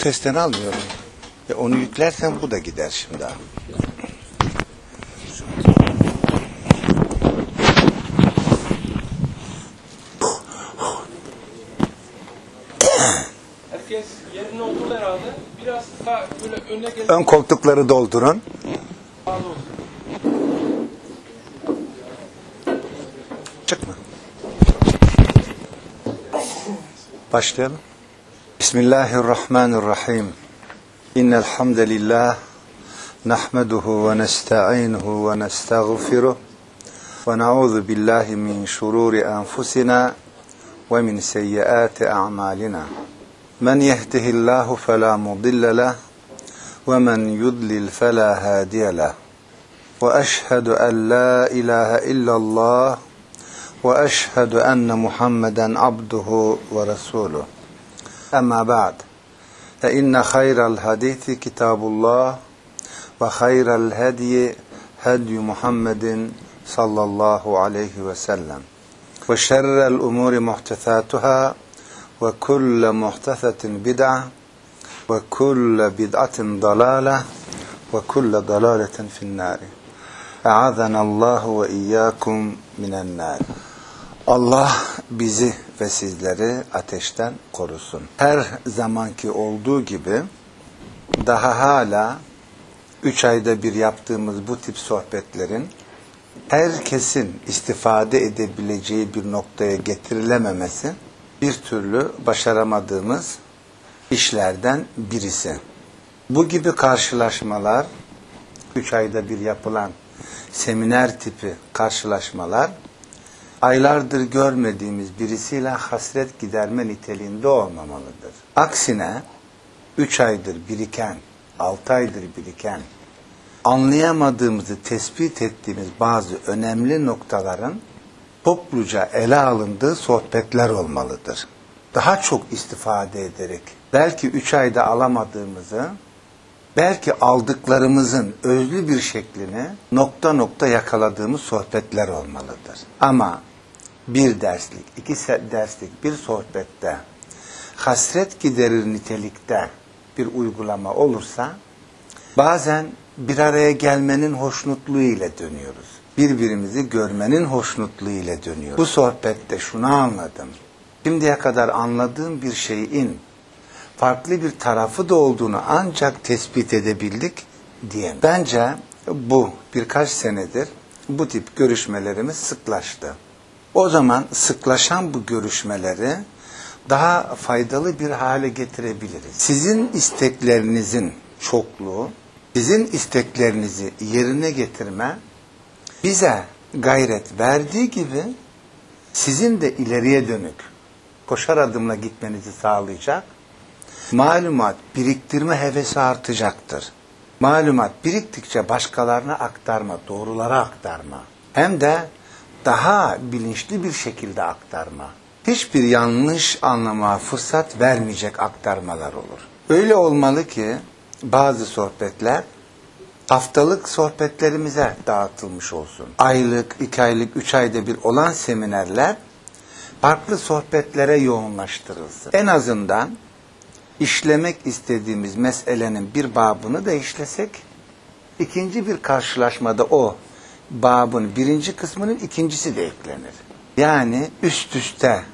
sesten almıyorum. Onu yüklersen bu da gider şimdi abi. Herkes yerine oturdu herhalde. Biraz daha böyle öne gelin. Ön koltukları doldurun. Çıkma. Başlayalım. Bismillahirrahmanirrahim. İnnel hamdelellah nahmeduhu ve nestainuhu ve nestağfiruh ve na'udzu billahi min şururi enfusina ve min seyyiati a'malina. Men yehdihillahu fela mudille leh ve men yudlil fela hadiye leh. Ve eşhedü en la ilahe illallah ve eşhedü enne Muhammeden abduhu ve resuluh. Amma ba'd. Fe inne hayral hadisi kitabullah ve hayral hediye hedyu Muhammedin sallallahu aleyhi ve sellem. Ve şerrel umuri muhtesatuhâ ve kulle muhtesetin bid'a ve kulle bid'atin dalâle ve kulle dalâletin finnâri. E'azenallahu ve iyyâkum minennâr. Allah bizi ve sizleri ateşten korusun. Her zamanki olduğu gibi daha hala 3 ayda bir yaptığımız bu tip sohbetlerin herkesin istifade edebileceği bir noktaya getirilememesi bir türlü başaramadığımız işlerden birisi. Bu gibi karşılaşmalar, 3 ayda bir yapılan seminer tipi karşılaşmalar, aylardır görmediğimiz birisiyle hasret giderme niteliğinde olmamalıdır. Aksine 3 aydır biriken, 6 aydır biriken, anlayamadığımızı tespit ettiğimiz bazı önemli noktaların topluca ele alındığı sohbetler olmalıdır. Daha çok istifade ederek, belki 3 ayda alamadığımızı, belki aldıklarımızın özlü bir şeklini nokta nokta yakaladığımız sohbetler olmalıdır. Ama bir derslik, 2 derslik bir sohbette hasret giderir nitelikte bir uygulama olursa bazen bir araya gelmenin hoşnutluğu ile dönüyoruz. Birbirimizi görmenin hoşnutluğu ile dönüyoruz. Bu sohbette şunu anladım. Şimdiye kadar anladığım bir şeyin farklı bir tarafı da olduğunu ancak tespit edebildik diyeyim. Bence bu birkaç senedir bu tip görüşmelerimiz sıklaştı. O zaman sıklaşan bu görüşmeleri daha faydalı bir hale getirebiliriz. Sizin isteklerinizin çokluğu, sizin isteklerinizi yerine getirme bize gayret verdiği gibi sizin de ileriye dönük koşar adımla gitmenizi sağlayacak, malumat biriktirme hevesi artacaktır. Malumat biriktikçe başkalarına aktarma, doğrulara aktarma, hem de daha bilinçli bir şekilde aktarma, hiçbir yanlış anlamaya fırsat vermeyecek aktarmalar olur. Öyle olmalı ki bazı sohbetler haftalık sohbetlerimize dağıtılmış olsun. Aylık, 2 aylık, 3 ayda bir olan seminerler farklı sohbetlere yoğunlaştırılsın. En azından işlemek istediğimiz meselenin bir babını da işlesek, ikinci bir karşılaşmada o babın birinci kısmının ikincisi de eklenir. Yani üst üste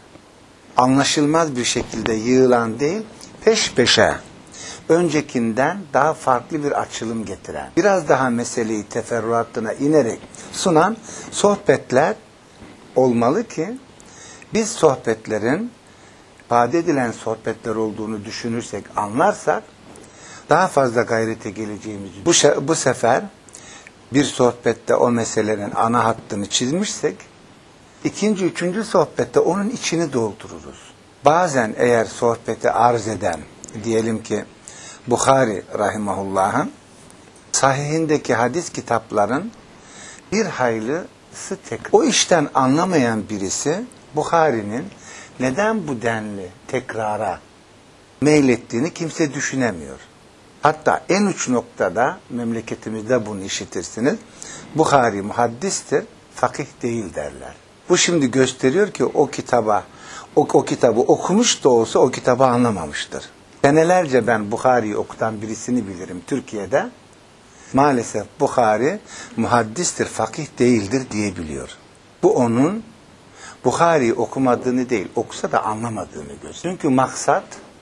anlaşılmaz bir şekilde yığılan değil, peş peşe öncekinden daha farklı bir açılım getiren, biraz daha meseleyi teferruatına inerek sunan sohbetler olmalı ki biz sohbetlerin ifade edilen sohbetler olduğunu düşünürsek, anlarsak daha fazla gayrete geleceğimizi, bu sefer bir sohbette o meselelerin ana hattını çizmişsek, ikinci, üçüncü sohbette onun içini doldururuz. Bazen eğer sohbeti arz eden, diyelim ki Bukhari rahimahullah'ın sahihindeki hadis kitapların bir haylısı tek. O işten anlamayan birisi Bukhari'nin neden bu denli tekrara meylettiğini kimse düşünemiyor. Hatta en uç noktada memleketimizde bunu işitirsiniz. Bukhari muhaddistir, fakih değil derler. Bu şimdi gösteriyor ki o kitabı okumuş da olsa o kitabı anlamamıştır. Senelerce ben Buhari'yi okutan birisini bilirim Türkiye'de. Maalesef Buhari muhaddistir, fakih değildir diyebiliyor. Bu onun Buhari'yi okumadığını değil, okusa da anlamadığını gösteriyor. Çünkü maksat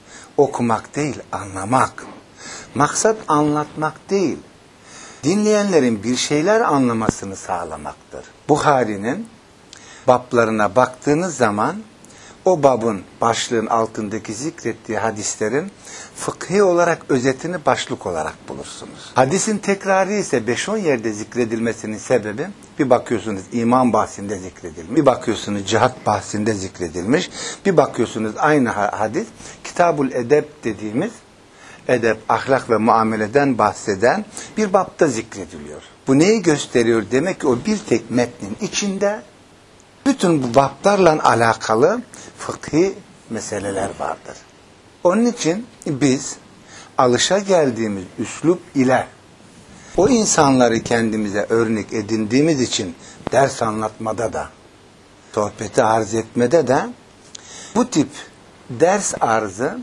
okumak değil, anlamak. Maksat anlatmak değil, dinleyenlerin bir şeyler anlamasını sağlamaktır. Buhari'nin bablarına baktığınız zaman o babın başlığın altındaki zikrettiği hadislerin fıkhi olarak özetini başlık olarak bulursunuz. Hadisin tekrarı ise 5-10 yerde zikredilmesinin sebebi, bir bakıyorsunuz iman bahsinde zikredilmiş, bir bakıyorsunuz cihat bahsinde zikredilmiş, bir bakıyorsunuz aynı hadis Kitabul Edeb dediğimiz edep, ahlak ve muameleden bahseden bir bapta zikrediliyor. Bu neyi gösteriyor? Demek ki o bir tek metnin içinde bütün bu baplarla alakalı fıkhi meseleler vardır. Onun için biz alışageldiğimiz üslup ile o insanları kendimize örnek edindiğimiz için ders anlatmada da, sohbeti arz etmede de bu tip ders arzı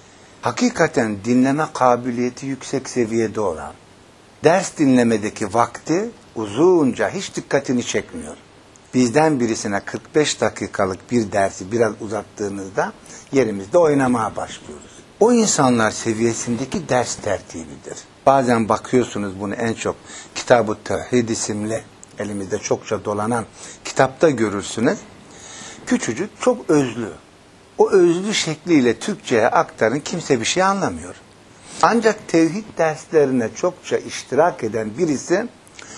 hakikaten dinleme kabiliyeti yüksek seviyede olan, ders dinlemedeki vakti uzunca hiç dikkatini çekmiyor. Bizden birisine 45 dakikalık bir dersi biraz uzattığınızda yerimizde oynamaya başlıyoruz. O insanlar seviyesindeki ders tertibidir. Bazen bakıyorsunuz bunu en çok Kitab-ı Tevhid isimli elimizde çokça dolanan kitapta görürsünüz. Küçücük, çok özlü. O özlü şekliyle Türkçe'ye aktarın, kimse bir şey anlamıyor. Ancak tevhid derslerine çokça iştirak eden birisi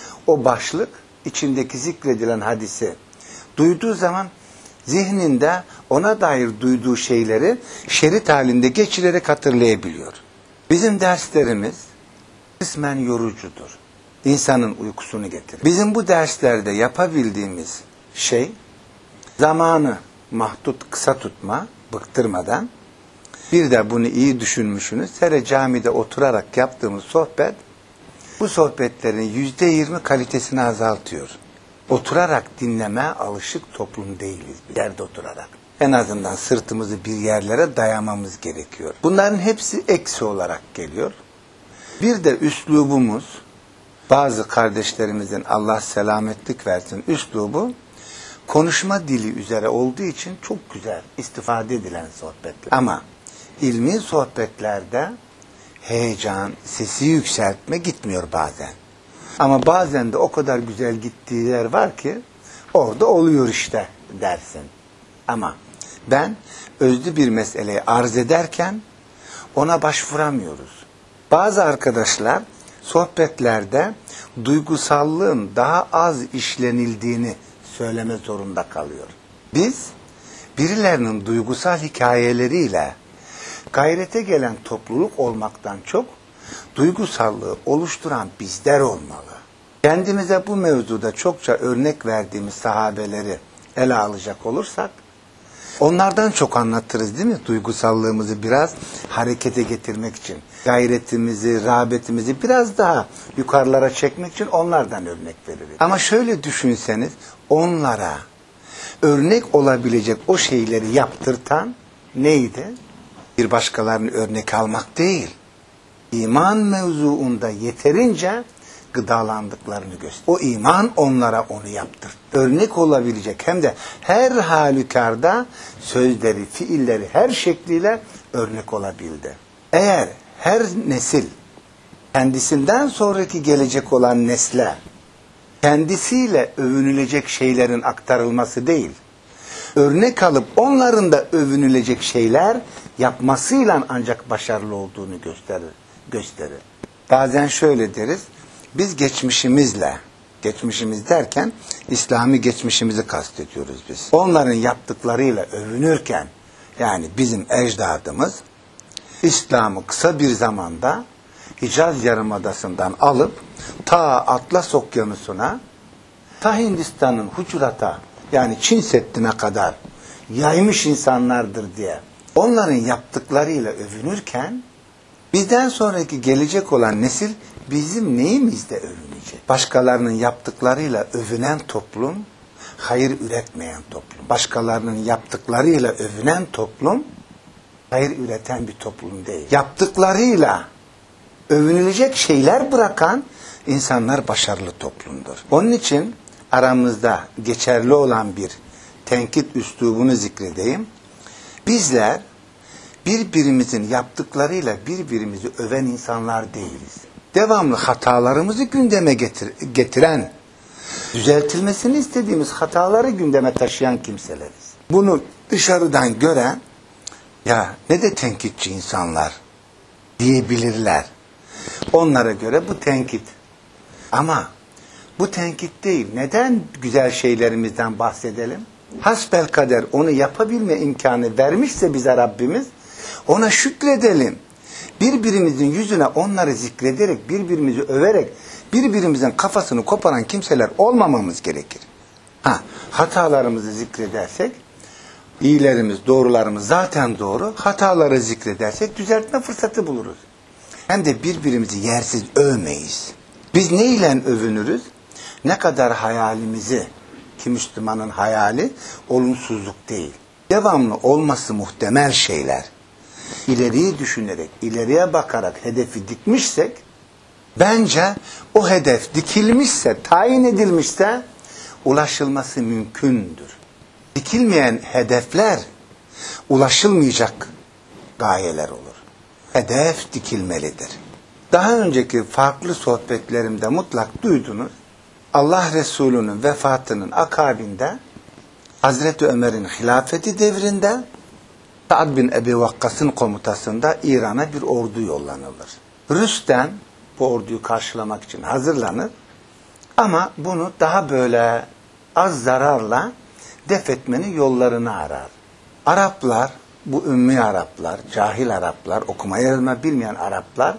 o başlık, içindeki zikredilen hadisi duyduğu zaman zihninde ona dair duyduğu şeyleri şerit halinde geçirerek hatırlayabiliyor. Bizim derslerimiz kısmen yorucudur. İnsanın uykusunu getirir. Bizim bu derslerde yapabildiğimiz şey zamanı mahdut kısa tutma, bıktırmadan. Bir de bunu iyi düşünmüşsünüz. Hele camide oturarak yaptığımız sohbet, bu sohbetlerin %20 kalitesini azaltıyor. Oturarak dinleme alışık toplum değiliz. Bir yerde oturarak. En azından sırtımızı bir yerlere dayamamız gerekiyor. Bunların hepsi eksi olarak geliyor. Bir de üslubumuz, bazı kardeşlerimizin Allah selametlik versin üslubu, konuşma dili üzere olduğu için çok güzel istifade edilen sohbetler. Ama ilmi sohbetlerde heyecan, sesi yükseltme gitmiyor bazen. Ama bazen de o kadar güzel gittiği yer var ki orada oluyor işte dersin. Ama ben özlü bir meseleyi arz ederken ona başvuramıyoruz. Bazı arkadaşlar sohbetlerde duygusallığın daha az işlenildiğini söyleme zorunda kalıyor. Biz birilerinin duygusal hikayeleriyle gayrete gelen topluluk olmaktan çok duygusallığı oluşturan bizler olmalı. Kendimize bu mevzuda çokça örnek verdiğimiz sahabeleri ele alacak olursak onlardan çok anlatırız değil mi? Duygusallığımızı biraz harekete getirmek için, gayretimizi, rağbetimizi biraz daha yukarılara çekmek için onlardan örnek veririz. Ama şöyle düşünseniz, onlara örnek olabilecek o şeyleri yaptırtan neydi? Bir başkalarının örnek almak değil. İman mevzuunda yeterince gıdalandıklarını göster. O iman onlara onu yaptır. Örnek olabilecek hem de her halükarda sözleri, fiilleri her şekliyle örnek olabildi. Eğer her nesil kendisinden sonraki gelecek olan nesle kendisiyle övünülecek şeylerin aktarılması değil, örnek alıp onların da övünülecek şeyler yapmasıyla ancak başarılı olduğunu gösterir. Bazen şöyle deriz, biz geçmişimizle, geçmişimiz derken İslami geçmişimizi kastediyoruz biz. Onların yaptıklarıyla övünürken, yani bizim ecdadımız İslam'ı kısa bir zamanda Hicaz Yarımadası'ndan alıp ta Atlas Okyanusu'na, ta Hindistan'ın Hucurat'a, yani Çin Seddi'ne kadar yaymış insanlardır diye onların yaptıklarıyla övünürken bizden sonraki gelecek olan nesil bizim neyimizle övünecek? Başkalarının yaptıklarıyla övünen toplum, hayır üretmeyen toplum. Başkalarının yaptıklarıyla övünen toplum, hayır üreten bir toplum değil. Yaptıklarıyla övünülecek şeyler bırakan insanlar başarılı toplumdur. Onun için aramızda geçerli olan bir tenkit üslubunu zikredeyim. Bizler birbirimizin yaptıklarıyla birbirimizi öven insanlar değiliz. Devamlı hatalarımızı gündeme getiren, düzeltilmesini istediğimiz hataları gündeme taşıyan kimseleriz. Bunu dışarıdan gören, ya ne de tenkitçi insanlar diyebilirler. Onlara göre bu tenkit. Ama bu tenkit değil. Neden güzel şeylerimizden bahsedelim? Hasbelkader onu yapabilme imkanı vermişse bize Rabbimiz, ona şükredelim. Birbirimizin yüzüne onları zikrederek, birbirimizi överek, birbirimizin kafasını koparan kimseler olmamamız gerekir. Hatalarımızı zikredersek, iyilerimiz, doğrularımız zaten doğru. Hataları zikredersek düzeltme fırsatı buluruz. Hem de birbirimizi yersiz övmeyiz. Biz neyle övünürüz? Ne kadar hayalimizi, ki Müslümanın hayali olumsuzluk değil. Devamlı olması muhtemel şeyler. İleriyi düşünerek, ileriye bakarak hedefi dikmişsek, bence o hedef dikilmişse, tayin edilmişse ulaşılması mümkündür. Dikilmeyen hedefler ulaşılmayacak gayeler olur. Hedef dikilmelidir. Daha önceki farklı sohbetlerimde mutlak duydunuz. Allah Resulü'nün vefatının akabinde Hazreti Ömer'in hilafeti devrinde Sa'd bin Ebi Vakkas'ın komutasında İran'a bir ordu yollanılır. Rüstem bu orduyu karşılamak için hazırlanır ama bunu daha böyle az zararla def etmenin yollarını arar. Araplar, bu ümmi Araplar, cahil Araplar, okuma yazma bilmeyen Araplar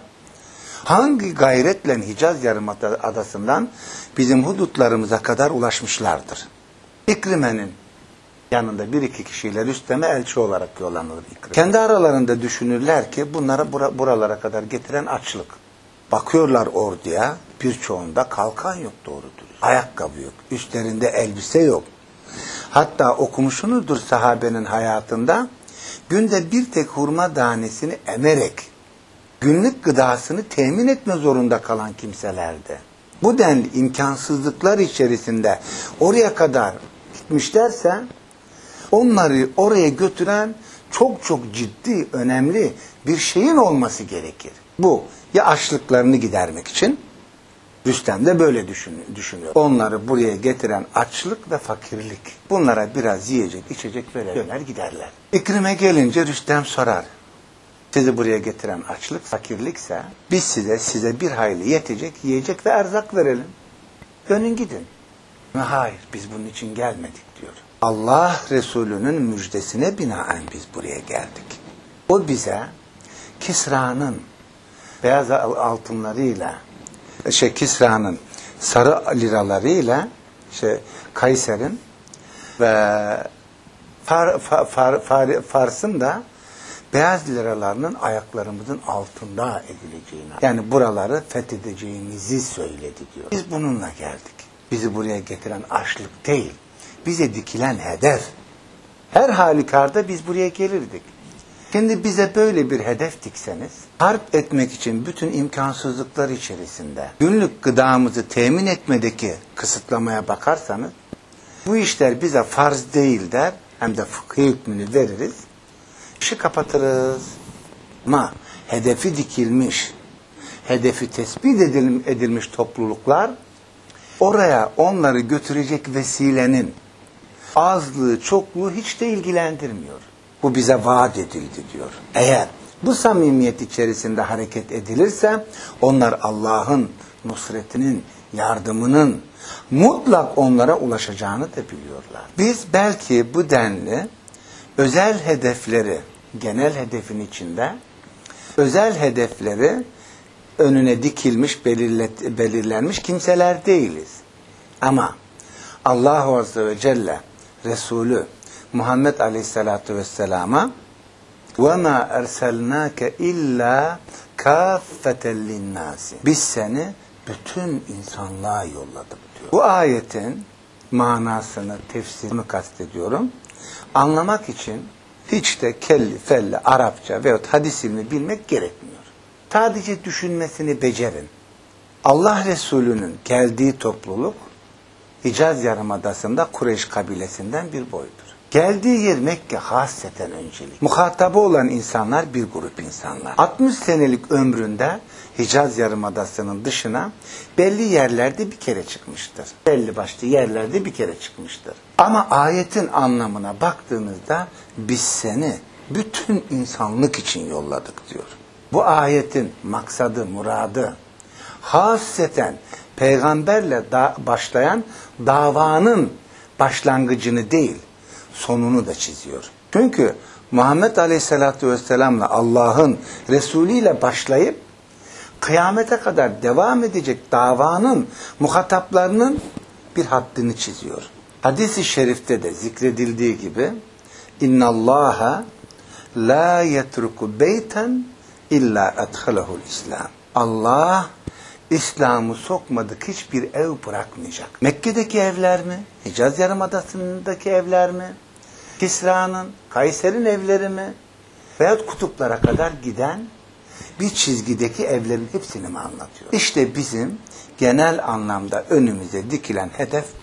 hangi gayretle Hicaz Yarımadası'ndan bizim hudutlarımıza kadar ulaşmışlardır. İkrime'nin yanında bir iki kişiyle Rüstem'e elçi olarak yollanılır İkrime. Kendi aralarında düşünürler ki bunlara buralara kadar getiren açlık. Bakıyorlar orduya, birçoğunda kalkan yok doğru dürüst. Ayakkabı yok, üstlerinde elbise yok. Hatta okumuşsunuzdur sahabenin hayatında, günde bir tek hurma tanesini emerek günlük gıdasını temin etme zorunda kalan kimselerdi. Bu denli imkansızlıklar içerisinde oraya kadar gitmişlerse, onları oraya götüren çok çok ciddi, önemli bir şeyin olması gerekir. Bu ya açlıklarını gidermek için, Rüstem de böyle düşünüyor. Onları buraya getiren açlık ve fakirlik. Bunlara biraz yiyecek, içecek verir, döner giderler. İkrime gelince Rüstem sorar. Sizi buraya getiren açlık, fakirlikse biz size bir hayli yetecek, yiyecek ve erzak verelim. Dönün gidin. Hayır, biz bunun için gelmedik diyor. Allah Resulü'nün müjdesine binaen biz buraya geldik. O bize Kisra'nın beyaz altınlarıyla, Kisra'nın sarı liralarıyla, Kayser'in ve Fars'ın da beyaz liralarının ayaklarımızın altında edileceğini, yani buraları fethedeceğimizi söyledi diyor. Biz bununla geldik. Bizi buraya getiren açlık değil, bize dikilen hedef. Her halükarda biz buraya gelirdik. Şimdi bize böyle bir hedef dikseniz, harp etmek için bütün imkansızlıklar içerisinde günlük gıdamızı temin etmedeki kısıtlamaya bakarsanız, bu işler bize farz değil der, hem de fıkhi hükmünü veririz, işi kapatırız. Ama hedefi dikilmiş, hedefi tespit edilmiş topluluklar, oraya onları götürecek vesilenin azlığı, çokluğu hiç de ilgilendirmiyor. Bu bize vaat edildi diyor. Eğer bu samimiyet içerisinde hareket edilirse, onlar Allah'ın nusretinin, yardımının mutlak onlara ulaşacağını da biliyorlar. Biz belki bu denli özel hedefleri, genel hedefin içinde özel hedefleri önüne dikilmiş, belirlenmiş kimseler değiliz. Ama Allah Azze ve Celle Resulü Muhammed Aleyhisselatü Vesselam'a وَمَا اَرْسَلْنَاكَ اِلَّا كَافَّةً لِلنَّاسِ Biz seni bütün insanlığa yolladık diyor. Bu ayetin manasını, tefsirini kastediyorum. Anlamak için hiç de kelli felli Arapça veyahut hadis ilmi bilmek gerekmiyor. Sadece düşünmesini becerin. Allah Resulü'nün geldiği topluluk Hicaz Yarımadası'nda Kureyş kabilesinden bir boydur. Geldiği yer Mekke hasreten öncelik. Muhatabı olan insanlar bir grup insanlar. 60 senelik ömründe Hicaz Yarımadası'nın dışına belli yerlerde bir kere çıkmıştır. Belli başlı yerlerde bir kere çıkmıştır. Ama ayetin anlamına baktığınızda biz seni bütün insanlık için yolladık diyor. Bu ayetin maksadı, muradı hasreten peygamberle başlayan davanın başlangıcını değil, sonunu da çiziyor. Çünkü Muhammed Aleyhisselatü Vesselam'la Allah'ın Resulü ile başlayıp kıyamete kadar devam edecek davanın muhataplarının bir haddini çiziyor. Hadis-i şerifte de zikredildiği gibi İnna Allaha la yetruku beyten illa edhalehul İslam. Allah İslam'ı sokmadık hiçbir ev bırakmayacak. Mekke'deki evler mi? Hicaz Yarımadası'ndaki evler mi? Kisra'nın, Kayser'in evleri mi? Veyahut kutuplara kadar giden bir çizgideki evlerin hepsini mi anlatıyor? İşte bizim genel anlamda önümüze dikilen hedef bu.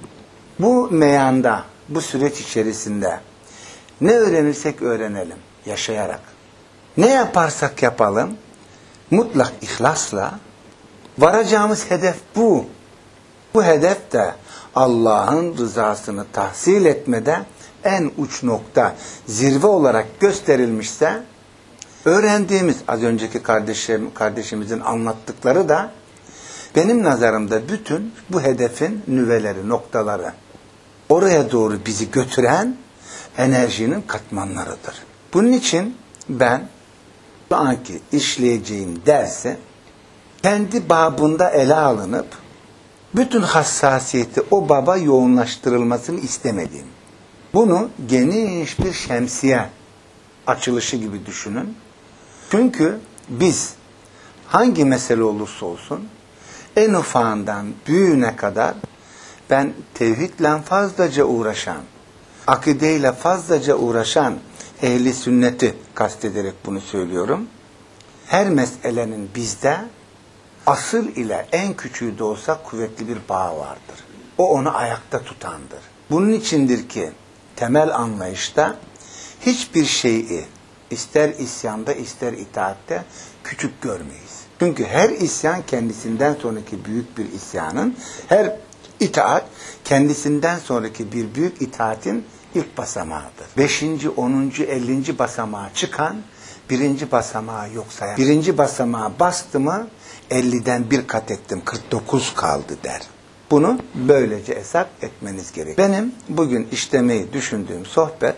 Bu meyanda, bu süreç içerisinde ne öğrenirsek öğrenelim, yaşayarak. Ne yaparsak yapalım, mutlak ihlasla varacağımız hedef bu. Bu hedef de Allah'ın rızasını tahsil etmede en uç nokta, zirve olarak gösterilmişse, öğrendiğimiz az önceki kardeşimizin anlattıkları da benim nazarımda bütün bu hedefin nüveleri, noktaları, oraya doğru bizi götüren enerjinin katmanlarıdır. Bunun için ben şu anki işleyeceğim dersi kendi babında ele alınıp bütün hassasiyeti o baba yoğunlaştırılmasını istemedim. Bunu geniş bir şemsiye açılışı gibi düşünün. Çünkü biz hangi mesele olursa olsun en ufağından büyüğüne kadar ben tevhidle fazlaca uğraşan, akideyle fazlaca uğraşan ehli sünneti kastederek bunu söylüyorum. Her meselenin bizde asıl ile en küçüğü de olsa kuvvetli bir bağ vardır. O onu ayakta tutandır. Bunun içindir ki temel anlayışta hiçbir şeyi ister isyanda ister itaatte küçük görmeyiz. Çünkü her isyan kendisinden sonraki büyük bir isyanın, her itaat kendisinden sonraki bir büyük itaatin ilk basamağıdır. 5. 10. 50. basamağa çıkan birinci basamağı yok sayan. Birinci basamağa bastı mı 50'den bir kat ettim 49 kaldı der. Bunu böylece hesap etmeniz gerek. Benim bugün işlemeyi düşündüğüm sohbet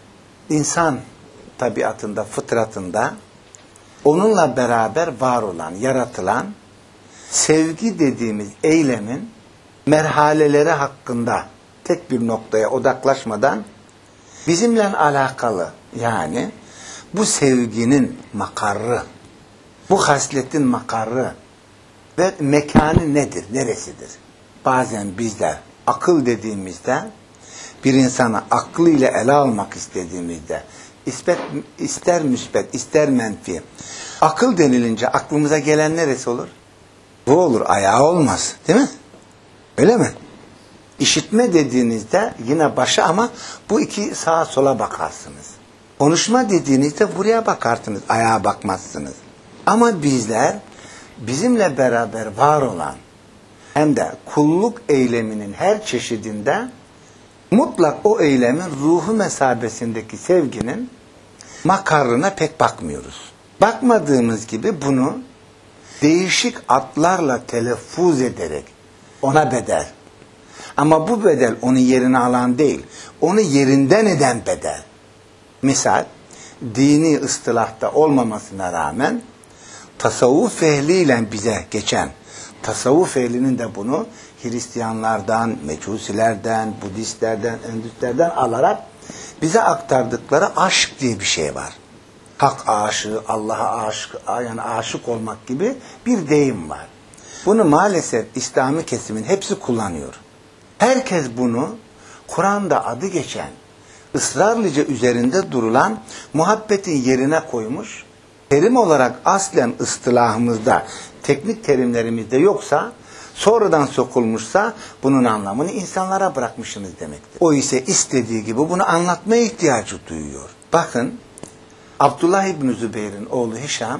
insan tabiatında, fıtratında onunla beraber var olan, yaratılan sevgi dediğimiz eylemin merhaleleri hakkında tek bir noktaya odaklaşmadan bizimle alakalı, yani bu sevginin makarrı, bu hasletin makarrı ve mekanı nedir, neresidir? Bazen bizler akıl dediğimizde, bir insana aklıyla ele almak istediğimizde, ister müsbet, ister menfi, akıl denilince aklımıza gelen neresi olur? Bu olur, ayağı olmaz, değil mi? Öyle mi? İşitme dediğinizde yine başa, ama bu iki sağa sola bakarsınız. Konuşma dediğinizde buraya bakarsınız, ayağa bakmazsınız. Ama bizler bizimle beraber var olan hem de kulluk eyleminin her çeşidinde mutlak o eylemin ruhu mesabesindeki sevginin makarrına pek bakmıyoruz. Bakmadığımız gibi bunu değişik adlarla telaffuz ederek ona bedel. Ama bu bedel onun yerine alan değil, onu yerinden eden bedel. Misal, dini ıstılahta olmamasına rağmen tasavvuf ehliyle bize geçen, tasavvuf ehlinin de bunu Hristiyanlardan, Mecusilerden, Budistlerden, Endüslerden alarak bize aktardıkları aşk diye bir şey var. Hak aşığı, Allah'a aşık, yani aşık olmak gibi bir deyim var. Bunu maalesef İslami kesimin hepsi kullanıyor. Herkes bunu Kur'an'da adı geçen ısrarlıca üzerinde durulan muhabbetin yerine koymuş. Terim olarak aslen ıstılahımızda, teknik terimlerimizde yoksa, sonradan sokulmuşsa bunun anlamını insanlara bırakmışsınız demektir. O ise istediği gibi bunu anlatmaya ihtiyacı duyuyor. Bakın, Abdullah İbni Zübeyir'in oğlu Hişam,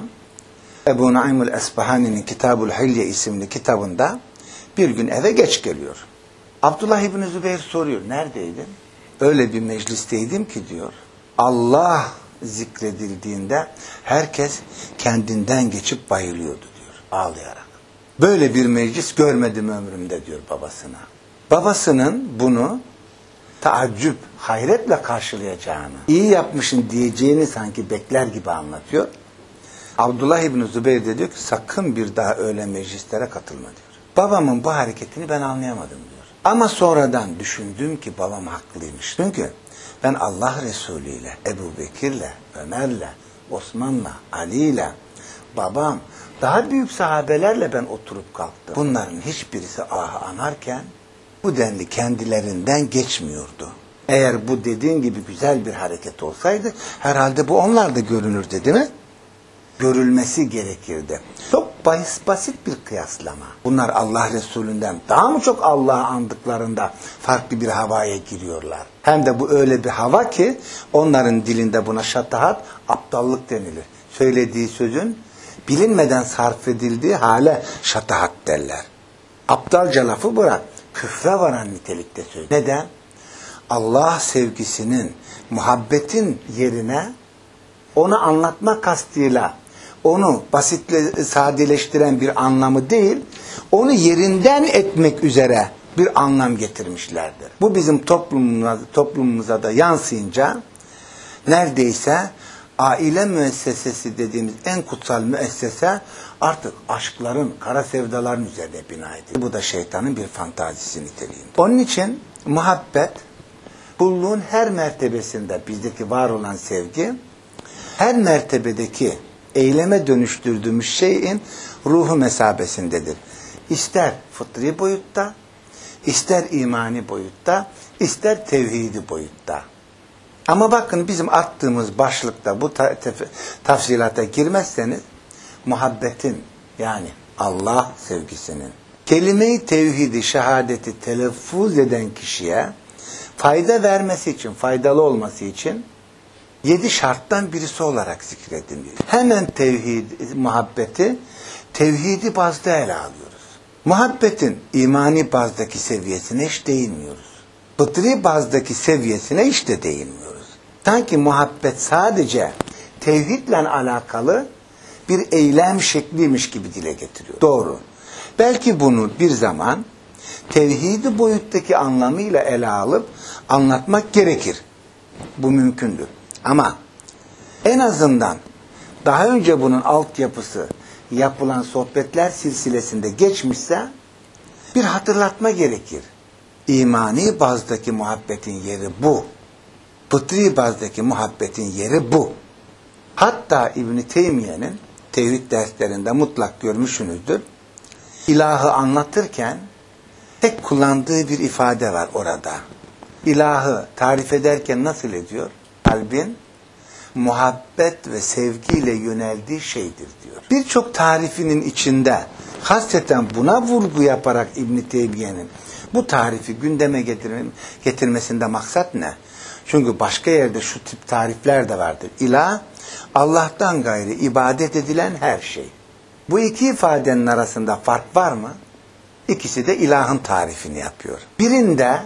Ebu Nuaym el-Esbahani'nin Kitab-ül Hilye isimli kitabında bir gün eve geç geliyor. Abdullah İbni Zübeyir soruyor, neredeydin? Öyle bir meclisteydim ki diyor, Allah zikredildiğinde herkes kendinden geçip bayılıyordu diyor, ağlayarak. Böyle bir meclis görmedim ömrümde diyor babasına. Babasının bunu taaccüp, hayretle karşılayacağını, iyi yapmışın diyeceğini sanki bekler gibi anlatıyor. Abdullah İbni Zübeyir de diyor ki sakın bir daha öyle meclislere katılma diyor. Babamın bu hareketini ben anlayamadım diyor. Ama sonradan düşündüm ki babam haklıymış. Çünkü ben Allah Resulü ile, Ebu Bekir'le, Ömer'le, Osman'la, Ali'yle, babam, daha büyük sahabelerle ben oturup kalktım. Bunların hiçbirisi Allah'ı anarken bu denli kendilerinden geçmiyordu. Eğer bu dediğin gibi güzel bir hareket olsaydı herhalde bu onlarda görünürdü değil mi? Görülmesi gerekirdi. Çok basit bir kıyaslama. Bunlar Allah Resulü'nden daha mı çok Allah'ı andıklarında farklı bir havaya giriyorlar. Hem de bu öyle bir hava ki onların dilinde buna şatahat, aptallık denilir. Söylediği sözün bilinmeden sarf edildiği hale şatahat derler. Aptalca lafı bırak, küfre varan nitelikte söz. Neden? Allah sevgisinin, muhabbetin yerine onu anlatma kastıyla onu basitle sadeleştiren bir anlamı değil, onu yerinden etmek üzere bir anlam getirmişlerdir. Bu bizim toplumumuza da yansıyınca neredeyse aile müessesesi dediğimiz en kutsal müessese artık aşkların, kara sevdaların üzerine bina edilir. Bu da şeytanın bir fantazisi niteliğinde. Onun için muhabbet, kulluğun her mertebesinde bizdeki var olan sevgi, her mertebedeki eyleme dönüştürdüğümüz şeyin ruhu mesabesindedir. İster fıtri boyutta, ister imani boyutta, ister tevhidi boyutta. Ama bakın bizim attığımız başlıkta bu tafsilata girmezseniz muhabbetin yani Allah sevgisinin kelime-i tevhidi, şehadeti telaffuz eden kişiye fayda vermesi için, faydalı olması için 7 şarttan birisi olarak zikrediliyor. Hemen muhabbeti tevhidi bazda ele alıyoruz. Muhabbetin imani bazdaki seviyesine hiç değinmiyoruz. Fıtri bazdaki seviyesine hiç de değinmiyoruz. Sanki muhabbet sadece tevhidle alakalı bir eylem şekliymiş gibi dile getiriyor. Doğru. Belki bunu bir zaman tevhidi boyuttaki anlamıyla ele alıp anlatmak gerekir. Bu mümkündür. Ama en azından daha önce bunun altyapısı yapılan sohbetler silsilesinde geçmişse bir hatırlatma gerekir. İmani bazdaki muhabbetin yeri bu. Fıtri bazdaki muhabbetin yeri bu. Hatta İbn-i Teymiye'nin tevhid derslerinde mutlak görmüşsünüzdür. İlahı anlatırken tek kullandığı bir ifade var orada. İlahı tarif ederken nasıl ediyor? Kalbin muhabbet ve sevgiyle yöneldiği şeydir diyor. Birçok tarifinin içinde hasreten buna vurgu yaparak İbn-i Teymiye'nin bu tarifi gündeme getirmesinde maksat ne? Çünkü başka yerde şu tip tarifler de vardır. İlah, Allah'tan gayrı ibadet edilen her şey. Bu iki ifadenin arasında fark var mı? İkisi de ilahın tarifini yapıyor. Birinde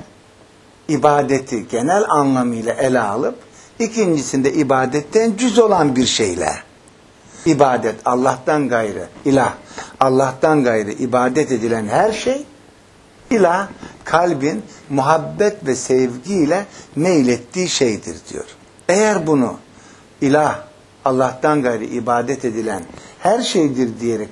ibadeti genel anlamıyla ele alıp, ikincisinde ibadetten cüz olan bir şeyle. İbadet Allah'tan gayrı, ilah Allah'tan gayrı ibadet edilen her şey, ilah kalbin muhabbet ve sevgiyle meylettiği şeydir diyor. Eğer bunu ilah Allah'tan gayrı ibadet edilen her şeydir diyerek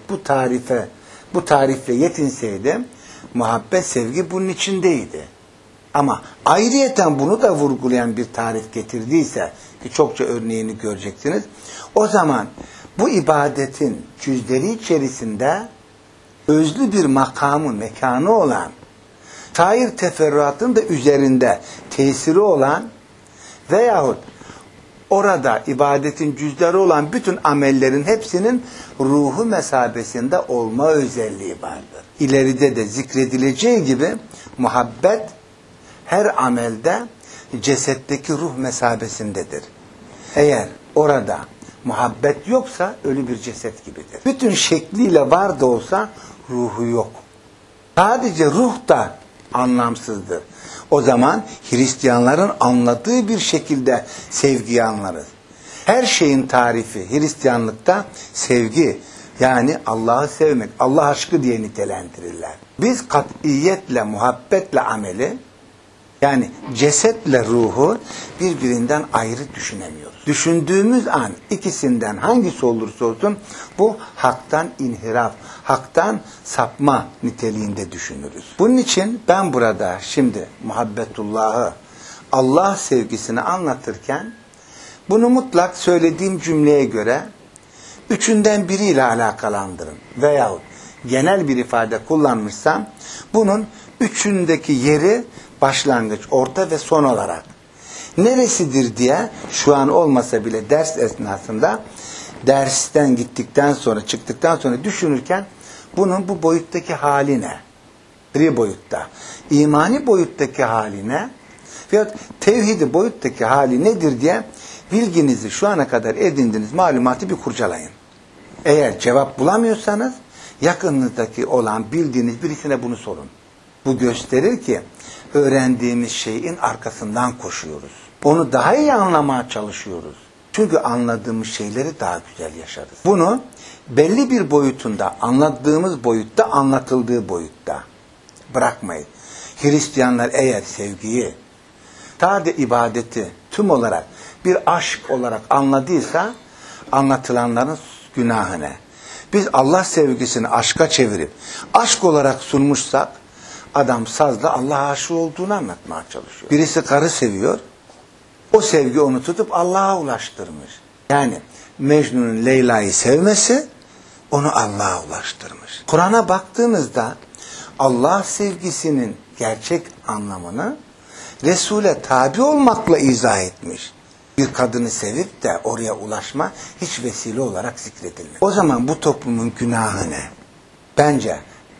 bu tarifle yetinseydi, muhabbet, sevgi bunun içindeydi. Ama ayrıyeten bunu da vurgulayan bir tarif getirdiyse, ki çokça örneğini göreceksiniz, o zaman bu ibadetin cüzleri içerisinde özlü bir makamı, mekanı olan, sair teferruatın da üzerinde tesiri olan Veyahut orada ibadetin cüzleri olan bütün amellerin hepsinin ruhu mesabesinde olma özelliği vardır. İleride de zikredileceği gibi muhabbet her amelde cesetteki ruh mesabesindedir. Eğer orada muhabbet yoksa ölü bir ceset gibidir. Bütün şekliyle var da olsa ruhu yok. Sadece ruh da anlamsızdır. O zaman Hristiyanların anladığı bir şekilde sevgiyi anlarız. Her şeyin tarifi Hristiyanlıkta sevgi, yani Allah'ı sevmek, Allah aşkı diye nitelendirirler. Biz katiyetle, muhabbetle ameli, yani cesetle ruhu birbirinden ayrı düşünemiyoruz. Düşündüğümüz an ikisinden hangisi olursa olsun bu haktan inhiraf, haktan sapma niteliğinde düşünürüz. Bunun için ben burada şimdi muhabbetullahı, Allah sevgisini anlatırken bunu mutlak söylediğim cümleye göre üçünden biriyle alakalandırın. Veyahut genel bir ifade kullanmışsam bunun üçündeki yeri başlangıç, orta ve son olarak neresidir diye şu an olmasa bile ders esnasında dersten gittikten sonra, çıktıktan sonra düşünürken bunun bu boyuttaki hali ne? Bir boyutta. İmani boyuttaki hali ne? Veyahut tevhidi boyuttaki hali nedir diye bilginizi şu ana kadar edindiğiniz malumatı bir kurcalayın. Eğer cevap bulamıyorsanız yakınınızdaki olan bildiğiniz birisine bunu sorun. Bu gösterir ki öğrendiğimiz şeyin arkasından koşuyoruz. Onu daha iyi anlamaya çalışıyoruz. Çünkü anladığımız şeyleri daha güzel yaşarız. Bunu belli bir boyutunda, anladığımız boyutta, anlatıldığı boyutta bırakmayın. Hristiyanlar eğer sevgiyi, sadece ibadeti tüm olarak bir aşk olarak anladıysa anlatılanların günahı ne? Biz Allah sevgisini aşka çevirip aşk olarak sunmuşsak adam sazla Allah'a aşık olduğunu anlatmaya çalışıyor. Birisi karı seviyor. O sevgi onu tutup Allah'a ulaştırmış. Yani Mecnun'un Leyla'yı sevmesi onu Allah'a ulaştırmış. Kur'an'a baktığınızda Allah sevgisinin gerçek anlamını Resul'e tabi olmakla izah etmiş. Bir kadını sevip de oraya ulaşma hiç vesile olarak zikredilmiyor. O zaman bu toplumun günahı ne? Bence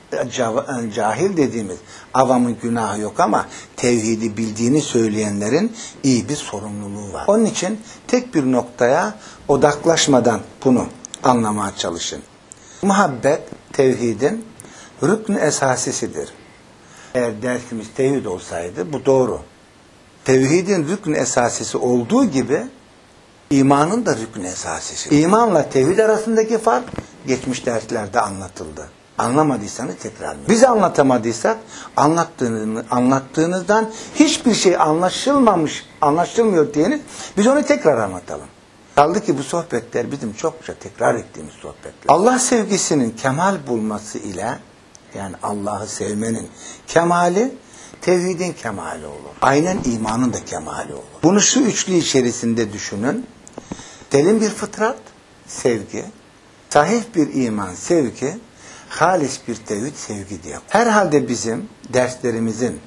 cahil dediğimiz avamın günahı yok ama tevhidi bildiğini söyleyenlerin iyi bir sorumluluğu var. Onun için tek bir noktaya odaklaşmadan bunu anlamaya çalışın. Muhabbet tevhidin rükn-i esasisidir. Eğer dersimiz tevhid olsaydı bu doğru. Tevhidin rükn-i esasisi olduğu gibi imanın da rükn-i esasisi. İmanla tevhid arasındaki fark geçmiş derslerde anlatıldı. Anlamadıysanız tekrarlayın. Biz anlatamadıysak anlattığınızdan hiçbir şey anlaşılmıyor diyeniz biz onu tekrar anlatalım. Kaldı ki bu sohbetler bizim çokça tekrar ettiğimiz sohbetler. Allah sevgisinin kemal bulması ile yani Allah'ı sevmenin kemali tevhidin kemali olur. Aynen imanın da kemali olur. Bunu şu üçlü içerisinde düşünün. Derin bir fıtrat, sevgi, sahih bir iman, sevgi, halis bir tevhid, sevgi diye. Herhalde bizim derslerimizin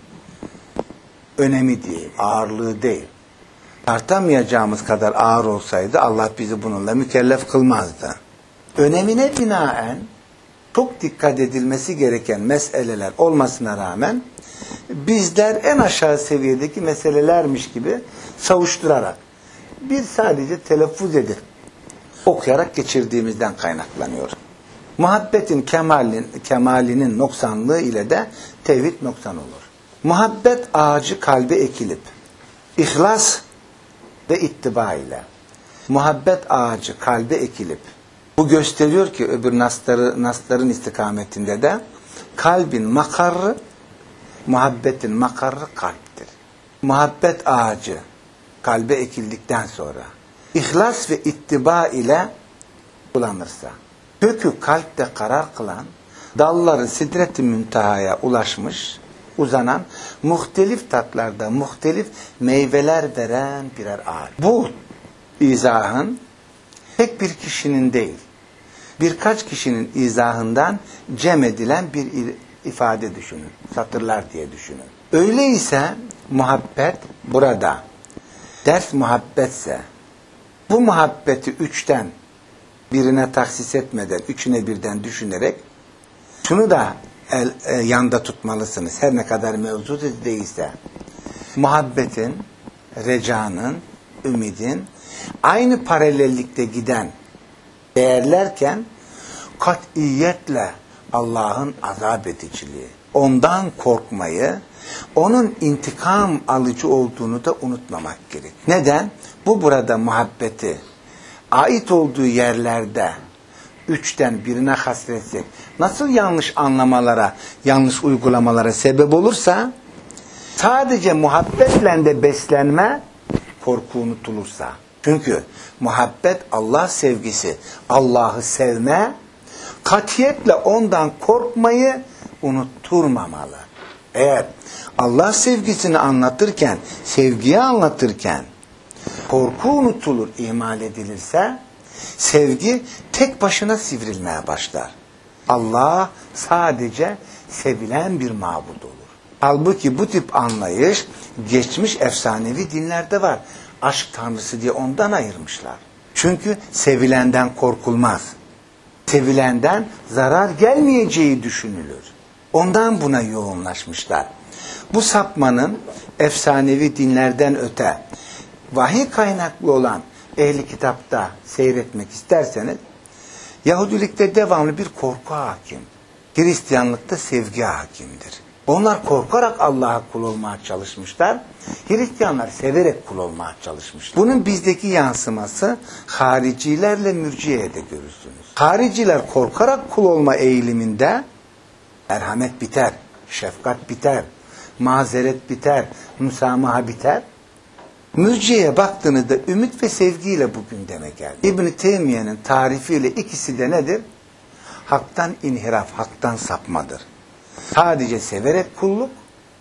önemi değil, ağırlığı değil. Tartamayacağımız kadar ağır olsaydı Allah bizi bununla mükellef kılmazdı. Önemine binaen çok dikkat edilmesi gereken meseleler olmasına rağmen bizler en aşağı seviyedeki meselelermiş gibi savuşturarak bir sadece telaffuz edip okuyarak geçirdiğimizden kaynaklanıyor. Muhabbetin kemalinin noksanlığı ile de tevhid noksan olur. Muhabbet ağacı kalbe ekilip ihlas ve ittiba ile muhabbet ağacı kalbe ekilip bu gösteriyor ki öbür nasların istikametinde de kalbin makarrı muhabbetin makarrı kalptir. Muhabbet ağacı kalbe ekildikten sonra ihlas ve ittiba ile kullanırsa kökü kalpte karar kılan dalları sidret-i müntehaya ulaşmış uzanan muhtelif tatlarda muhtelif meyveler veren birer ağaç. Bu izahın tek bir kişinin değil birkaç kişinin izahından cem edilen bir ifade düşünün. Satırlar diye düşünün. Öyleyse muhabbet burada ders muhabbetse, bu muhabbeti 3'ten birine tahsis etmeden, 3'üne birden düşünerek şunu da yanda tutmalısınız. Her ne kadar mevzu değilse, muhabbetin, recanın, ümidin aynı paralellikte giden değerlerken katiyetle Allah'ın azap ediciliği, ondan korkmayı, onun intikam alıcı olduğunu da unutmamak gerek. Neden? Bu burada muhabbeti ait olduğu yerlerde 3'ten birine hasretsek nasıl yanlış anlamalara, yanlış uygulamalara sebep olursa, sadece muhabbetle de beslenme, korku unutulursa. Çünkü muhabbet Allah sevgisi, Allah'ı sevme, katiyetle ondan korkmayı unutturmamalı. Eğer Allah sevgisini anlatırken, sevgiyi anlatırken korku unutulur, ihmal edilirse, sevgi tek başına sivrilmeye başlar. Allah sadece sevilen bir mabud olur. Halbuki bu tip anlayış geçmiş efsanevi dinlerde var. Aşk tanrısı diye ondan ayırmışlar. Çünkü sevilenden korkulmaz. Sevilenden zarar gelmeyeceği düşünülür. Ondan buna yoğunlaşmışlar. Bu sapmanın efsanevi dinlerden öte vahiy kaynaklı olan ehli kitapta seyretmek isterseniz, Yahudilikte devamlı bir korku hakim. Hristiyanlıkta sevgi hakimdir. Onlar korkarak Allah'a kul olmaya çalışmışlar. Hristiyanlar severek kul olmaya çalışmışlar. Bunun bizdeki yansıması haricilerle mürciyede görürsünüz. Hariciler korkarak kul olma eğiliminde merhamet biter, şefkat biter, mazeret biter, müsamaha biter. Mürciyeye baktığınızda ümit ve sevgiyle bu gündeme geldi. İbn-i Teymiye'nin tarifiyle ikisi de nedir? Haktan inhiraf, haktan sapmadır. Sadece severek kulluk,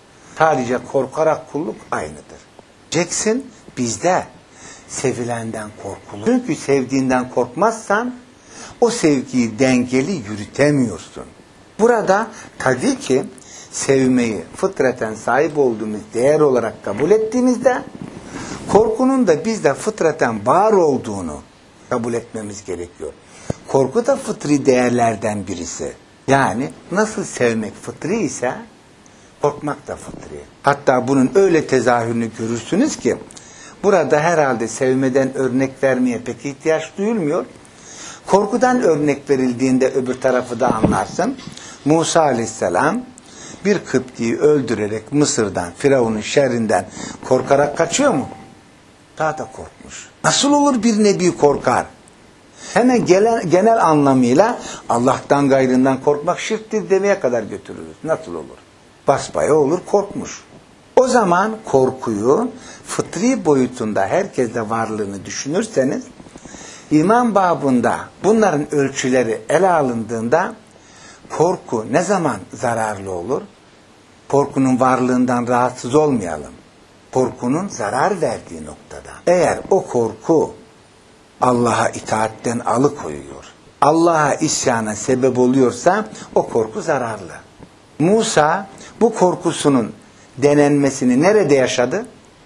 sadece korkarak kulluk aynıdır. Jackson bizde sevilenden korkulur. Çünkü sevdiğinden korkmazsan o sevgiyi dengeli yürütemiyorsun. Burada tabii ki sevmeyi fıtraten sahip olduğumuz değer olarak kabul ettiğimizde korkunun da bizde fıtraten var olduğunu kabul etmemiz gerekiyor. Korku da fıtri değerlerden birisi. Yani nasıl sevmek fıtri ise korkmak da fıtri. Hatta bunun öyle tezahürünü görürsünüz ki burada herhalde sevmeden örnek vermeye pek ihtiyaç duyulmuyor. Korkudan örnek verildiğinde öbür tarafı da anlarsın. Musa aleyhisselam bir Kıpti'yi öldürerek Mısır'dan, Firavun'un şerrinden korkarak kaçıyor mu? Daha da korkmuş. Nasıl olur bir nebi korkar? Hemen genel anlamıyla Allah'tan gayrından korkmak şirktir demeye kadar götürürüz. Nasıl olur? Basbaya olur, korkmuş. O zaman korkuyu fıtri boyutunda herkeste varlığını düşünürseniz, iman babında bunların ölçüleri ele alındığında korku ne zaman zararlı olur? Korkunun varlığından rahatsız olmayalım. Korkunun zarar verdiği noktada. Eğer o korku Allah'a itaatten alıkoyuyor, Allah'a isyana sebep oluyorsa o korku zararlı. Musa bu korkusunun denenmesini nerede yaşadı?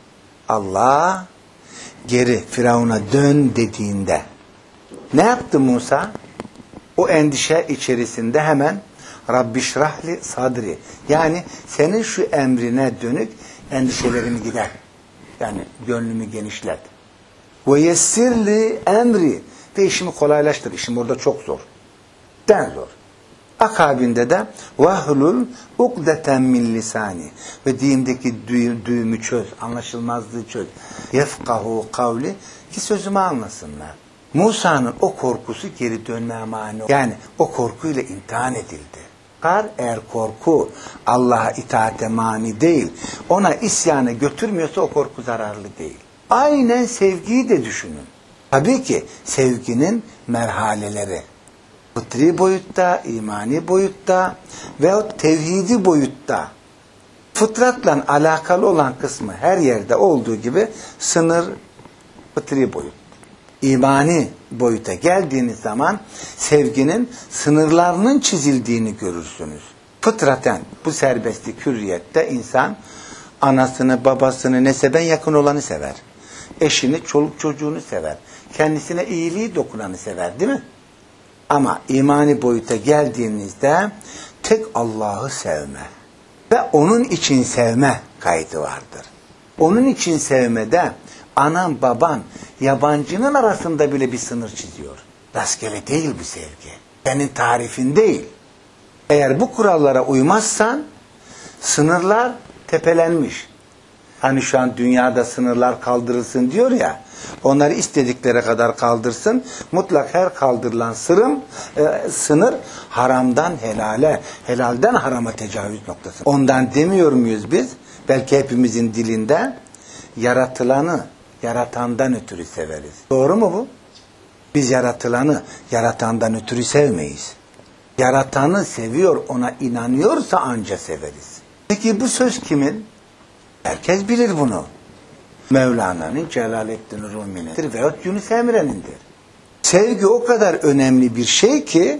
Allah geri Firavun'a dön dediğinde. Ne yaptı Musa? O endişe içerisinde hemen Rabbişrahli sadri, yani senin şu emrine dönük endişelerimi gider. Yani gönlümü genişlet. Ve yessirli emri, ve işimi kolaylaştır. İşim orada çok zor. Den zor. Akabinde de vahlul ukdeten min lisani, ve dilimdeki düğümü çöz, anlaşılmazlığı çöz. Yefkahu kavli, ki sözümü anlasınlar. Musa'nın o korkusu geri dönmeye mani oldu. Yani o korkuyla imtihan edildi. Eğer korku Allah'a itaate mani değil, ona isyana götürmüyorsa o korku zararlı değil. Aynen sevgiyi de düşünün. Tabii ki sevginin merhaleleri, fıtri boyutta, imani boyutta veyahut tevhidi boyutta, fıtratla alakalı olan kısmı her yerde olduğu gibi sınır fıtri boyut. İmani boyuta geldiğiniz zaman sevginin sınırlarının çizildiğini görürsünüz. Fıtraten bu serbestlik hürriyette insan anasını, babasını, neseben yakın olanı sever. eşini, çoluk çocuğunu sever. Kendisine iyiliği dokunanı sever, değil mi? Ama imani boyuta geldiğinizde tek Allah'ı sevme ve onun için sevme kaydı vardır. Onun için sevmede anan, baban, yabancının arasında bile bir sınır çiziyor. Rastgele değil bu sevgi. Senin tarifin değil. Eğer bu kurallara uymazsan sınırlar tepelenmiş. Hani şu an dünyada sınırlar kaldırılsın diyor ya, onları istedikleri kadar kaldırsın. Mutlak her kaldırılan sınır haramdan helale, helalden harama tecavüz noktası. Ondan demiyor muyuz biz? Belki hepimizin dilinde yaratılanı yaratandan ötürü severiz. Doğru mu bu? Biz yaratılanı yaratandan ötürü sevmeyiz. Yaratanı seviyor, ona inanıyorsa anca severiz. Peki bu söz kimin? Herkes bilir bunu. Mevlana'nın, Celaleddin Rumi'nindir veyahut Yunus Emre'nindir. Sevgi o kadar önemli bir şey ki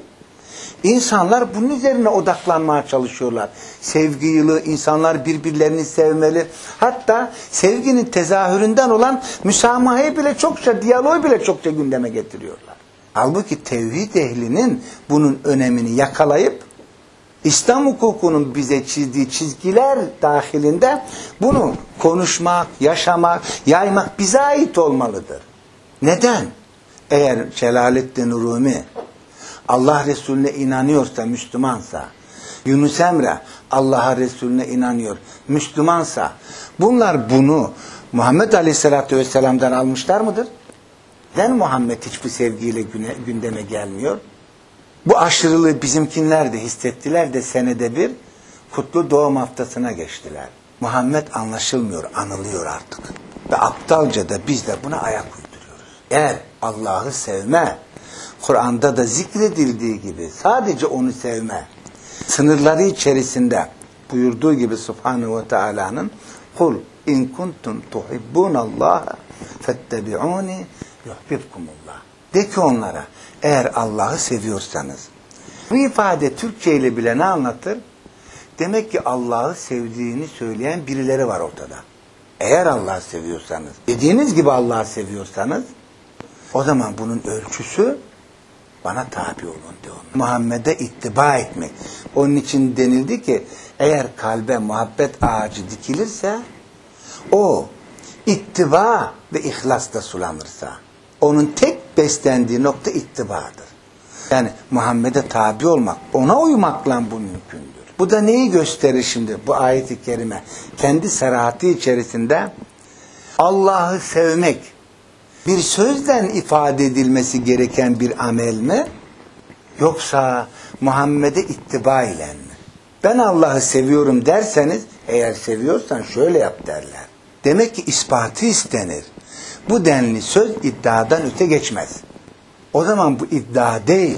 insanlar bunun üzerine odaklanmaya çalışıyorlar. Sevgi yılı, insanlar birbirlerini sevmeli. Hatta sevginin tezahüründen olan müsamahayı bile çokça, diyaloğu bile çokça gündeme getiriyorlar. Halbuki tevhid ehlinin bunun önemini yakalayıp İslam hukukunun bize çizdiği çizgiler dahilinde bunu konuşmak, yaşamak, yaymak bize ait olmalıdır. Neden? Eğer Celaleddin Rumi Allah Resulüne inanıyorsa, Müslümansa, Yunus Emre Allah'a Resulüne inanıyor, Müslümansa, bunlar bunu Muhammed Aleyhisselatü Vesselam'dan almışlar mıdır? Neden Muhammed hiçbir sevgiyle gündeme gelmiyor? Bu aşırılığı bizimkinler de hissettiler de senede bir kutlu doğum haftasına geçtiler. Muhammed anlaşılmıyor, anılıyor artık. Ve aptalca da biz de buna ayak uyduruyoruz. Eğer Allah'ı sevme, Kur'an'da da zikredildiği gibi sadece onu sevme sınırları içerisinde buyurduğu gibi Subhanahu ve Teala'nın "Kul in kuntum tuhibbunallaha fettebi'uni yuhbibkumullah." De ki onlara, eğer Allah'ı seviyorsanız. Bu ifade Türkçe ile bile ne anlatır? Demek ki Allah'ı sevdiğini söyleyen birileri var ortada. Eğer Allah'ı seviyorsanız, dediğiniz gibi Allah'ı seviyorsanız, o zaman bunun ölçüsü bana tabi olun diyor. Muhammed'e ittiba etmek. Onun için denildi ki eğer kalbe muhabbet ağacı dikilirse o ittiba ve ihlasla sulanırsa onun tek beslendiği nokta ittibadır. Yani Muhammed'e tabi olmak, ona uymakla bu mümkündür. Bu da neyi gösterir şimdi bu ayet-i kerime? Kendi serahati içerisinde Allah'ı sevmek bir sözden ifade edilmesi gereken bir amel mi? Yoksa Muhammed'e ittiba ile mi? Ben Allah'ı seviyorum derseniz, eğer seviyorsan şöyle yap derler. Demek ki ispatı istenir. Bu denli söz iddiadan öte geçmez. O zaman bu iddia değil,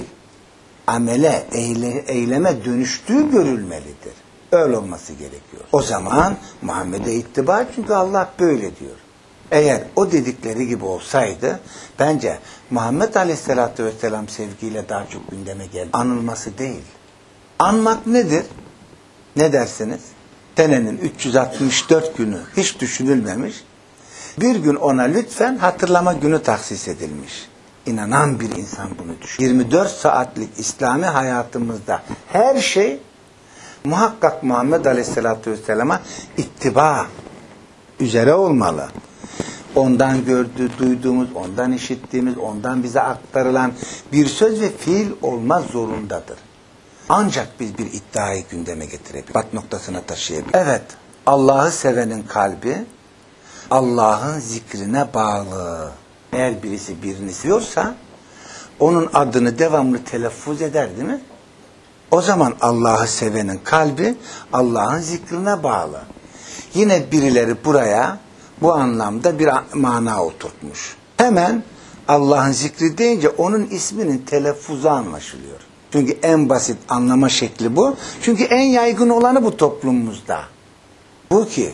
amele, eyleme dönüştüğü görülmelidir. Öyle olması gerekiyor. O zaman Muhammed'e ittiba, çünkü Allah böyle diyor. Eğer o dedikleri gibi olsaydı, bence Muhammed Aleyhisselatü Vesselam sevgiyle daha çok gündeme geldi. Anılması değil. Anmak nedir? Ne dersiniz? Senenin 364 günü hiç düşünülmemiş. Bir gün ona lütfen hatırlama günü tahsis edilmiş. İnanan bir insan bunu düşünür. 24 saatlik İslami hayatımızda her şey muhakkak Muhammed Aleyhisselatü Vesselam'a ittiba üzere olmalı. Ondan duyduğumuz, ondan işittiğimiz, ondan bize aktarılan bir söz ve fiil olmaz zorundadır. Ancak biz bir iddiayı gündeme getirebiliriz. Bat noktasına taşıyabiliriz. Evet, Allah'ı sevenin kalbi Allah'ın zikrine bağlı. Eğer birisi birini seviyorsa onun adını devamlı telaffuz eder, değil mi? O zaman Allah'ı sevenin kalbi Allah'ın zikrine bağlı. Yine birileri buraya bu anlamda bir mana oturtmuş. Hemen Allah'ın zikri deyince onun isminin telaffuzu anlaşılıyor. Çünkü en basit anlama şekli bu. Çünkü en yaygın olanı bu toplumumuzda. Bu ki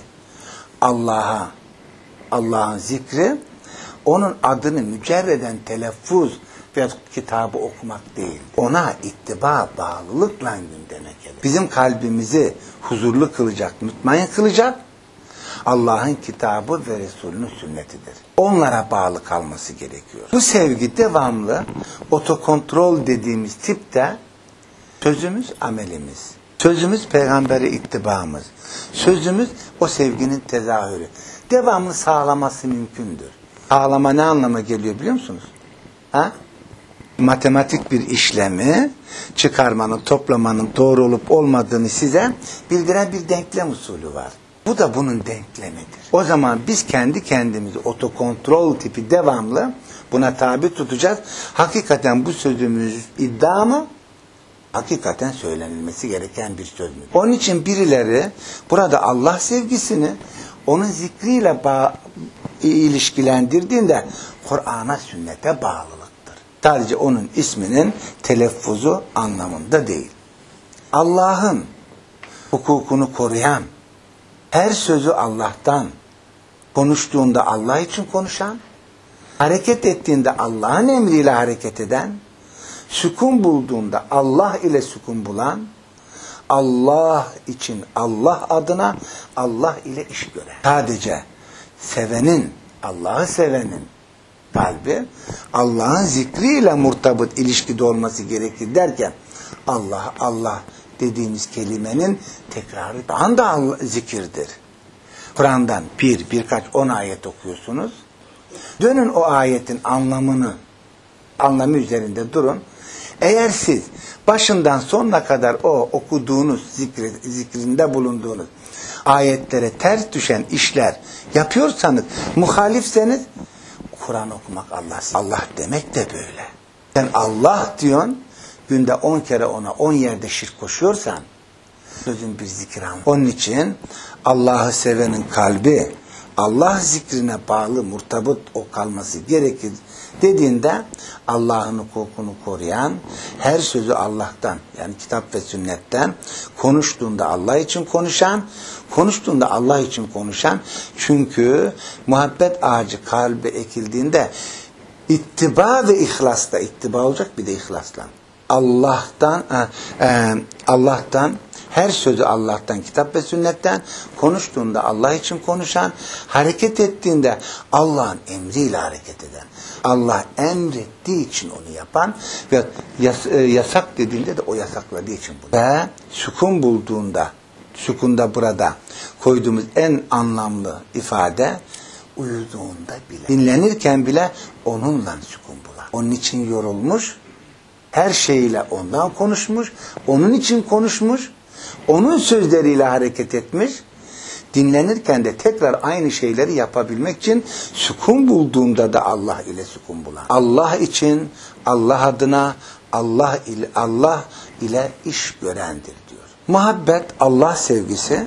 Allah'ın zikri onun adını mücerreden telaffuz ve kitabı okumak değil. Ona ittiba, bağlılıkla gündeme gelir. Bizim kalbimizi huzurlu kılacak, mutmain kılacak. Allah'ın kitabı ve Resulünün sünnetidir. Onlara bağlı kalması gerekiyor. Bu sevgi devamlı otokontrol dediğimiz tipte sözümüz amelimiz. Sözümüz peygambere ittibamız. Sözümüz o sevginin tezahürü. Devamlı sağlaması mümkündür. Sağlama ne anlama geliyor biliyor musunuz? Ha? Matematik bir işlemi çıkarmanın, toplamanın doğru olup olmadığını size bildiren bir denklem usulü var. Bu da bunun denklemidir. O zaman biz kendi kendimizi otokontrol tipi devamlı buna tabi tutacağız. Hakikaten bu sözümüz iddia mı? Hakikaten söylenilmesi gereken bir söz mü? Onun için birileri burada Allah sevgisini onun zikriyle ilişkilendirdiğinde Kur'an'a, sünnete bağlılıktır. Sadece onun isminin telaffuzu anlamında değil. Allah'ın hukukunu koruyan, her sözü Allah'tan, konuştuğunda Allah için konuşan, hareket ettiğinde Allah'ın emriyle hareket eden, sükun bulduğunda Allah ile sükun bulan, Allah için, Allah adına, Allah ile iş gören. Sadece sevenin, Allah'ı sevenin kalbi, Allah'ın zikriyle murtabıt ilişkide olması gerekir derken, Allah, Allah dediğimiz kelimenin tekrarı da zikirdir. Kur'an'dan birkaç 10 ayet okuyorsunuz. Dönün o ayetin anlamı üzerinde durun. Eğer siz başından sonuna kadar o okuduğunuz zikrinde bulunduğunuz ayetlere ters düşen işler yapıyorsanız, muhalifseniz, Kur'an okumak Allah demek de böyle. Sen Allah diyorsun, günde 10 kere ona 10 yerde şirk koşuyorsan, sözün bir zikir anlamı. Onun için Allah'ı sevenin kalbi Allah zikrine bağlı, murtabıt o kalması gerekir dediğinde, Allah'ın hukukunu koruyan, her sözü Allah'tan, yani kitap ve sünnetten, konuştuğunda Allah için konuşan, konuştuğunda Allah için konuşan, çünkü muhabbet ağacı kalbe ekildiğinde ittiba ve ihlasla, ittiba olacak, bir de ihlasla. Allah'tan, her sözü Allah'tan, kitap ve sünnetten, konuştuğunda Allah için konuşan, hareket ettiğinde Allah'ın emriyle hareket eden, Allah emrettiği için onu yapan ve yasak dediğinde de o yasakladığı için bunu. Ve sükun bulduğunda, sükunda burada koyduğumuz en anlamlı ifade, uyuduğunda bile, dinlenirken bile onunla sükun bulan. Onun için yorulmuş, her şeyiyle ondan konuşmuş, onun için konuşmuş, onun sözleriyle hareket etmiş, dinlenirken de tekrar aynı şeyleri yapabilmek için sükun bulduğunda da Allah ile sükun bulan. Allah için, Allah adına, Allah ile iş görendir diyor. Muhabbet, Allah sevgisi,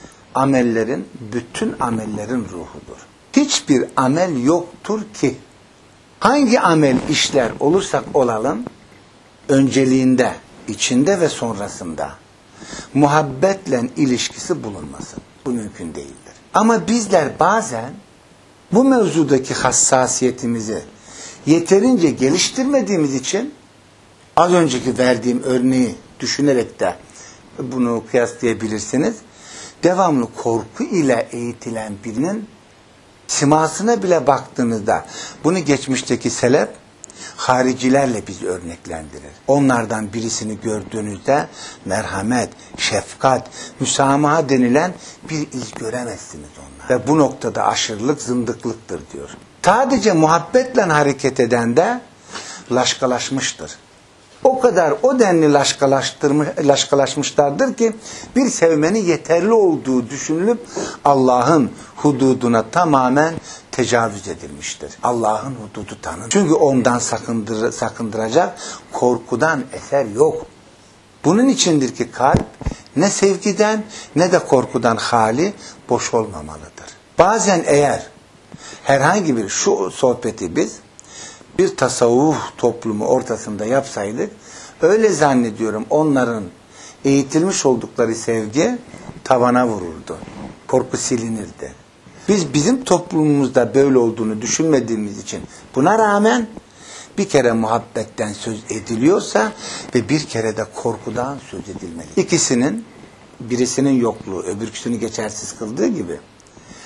bütün amellerin ruhudur. Hiçbir amel yoktur ki, hangi amel işler olursak olalım, önceliğinde, içinde ve sonrasında muhabbetle ilişkisi bulunmasın. Bu mümkün değildir. Ama bizler bazen bu mevzudaki hassasiyetimizi yeterince geliştirmediğimiz için, az önceki verdiğim örneği düşünerek de bunu kıyaslayabilirsiniz. Devamlı korku ile eğitilen birinin simasına bile baktığınızda, bunu geçmişteki selef haricilerle bizi örneklendirir. Onlardan birisini gördüğünüzde merhamet, şefkat, müsamaha denilen bir iz göremezsiniz onlar. Ve bu noktada aşırılık zındıklıktır diyor. Sadece muhabbetle hareket eden de laşkalaşmıştır. O kadar o denli laşkalaşmışlardır ki bir sevmenin yeterli olduğu düşünülüp Allah'ın hududuna tamamen tecavüz edilmiştir. Allah'ın hududu tanın. Çünkü ondan sakındıracak korkudan eser yok. Bunun içindir ki kalp ne sevgiden ne de korkudan hali, boş olmamalıdır. Bazen eğer herhangi bir şu sohbeti biz bir tasavvuf toplumu ortasında yapsaydık, öyle zannediyorum onların eğitilmiş oldukları sevgi tavana vururdu. Korku silinirdi. Biz bizim toplumumuzda böyle olduğunu düşünmediğimiz için, buna rağmen bir kere muhabbetten söz ediliyorsa ve bir kere de korkudan söz edilmeli. İkisinin, birisinin yokluğu öbürküsünü geçersiz kıldığı gibi,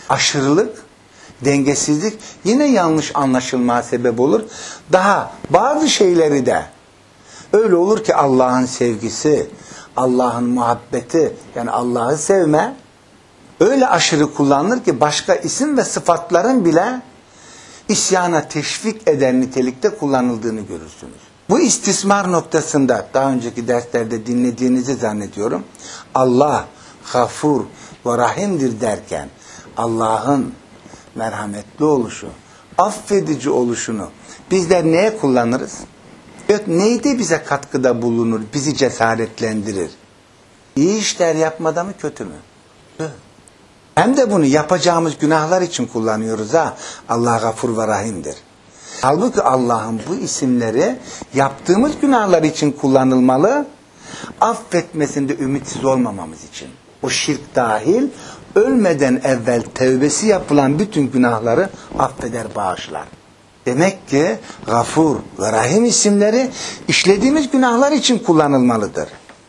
Aşırılık, dengesizlik yine yanlış anlaşılmaya sebep olur. Daha bazı şeyleri de öyle olur ki Allah'ın sevgisi, Allah'ın muhabbeti, yani Allah'ı sevme öyle aşırı kullanılır ki başka isim ve sıfatların bile isyana teşvik eden nitelikte kullanıldığını görürsünüz. Bu istismar noktasında daha önceki derslerde dinlediğinizi zannediyorum. Allah Gafur ve Rahim'dir derken Allah'ın merhametli oluşu, affedici oluşunu bizler neye kullanırız? Neyde bize katkıda bulunur, bizi cesaretlendirir? İyi işler yapmada mı, kötü mü? Hem de bunu yapacağımız günahlar için kullanıyoruz ha. Allah Gafur ve Rahim'dir. Halbuki Allah'ın bu isimleri yaptığımız günahlar için kullanılmalı, affetmesinde ümitsiz olmamamız için. O şirk dahil, ölmeden evvel tevbesi yapılan bütün günahları affeder, bağışlar. Demek ki Gafur ve Rahim isimleri işlediğimiz günahlar için kullanılmalıdır.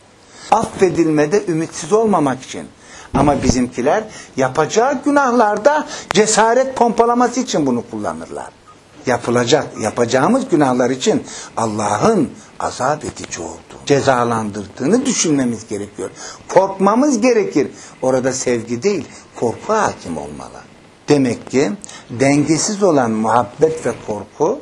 Affedilmede ümitsiz olmamak için. Ama bizimkiler yapacağı günahlarda cesaret pompalaması için bunu kullanırlar. Yapacağımız günahlar için Allah'ın azap edici olduğu, cezalandırdığını düşünmemiz gerekiyor. Korkmamız gerekir. Orada sevgi değil, korku hakim olmalı. Demek ki dengesiz olan muhabbet ve korku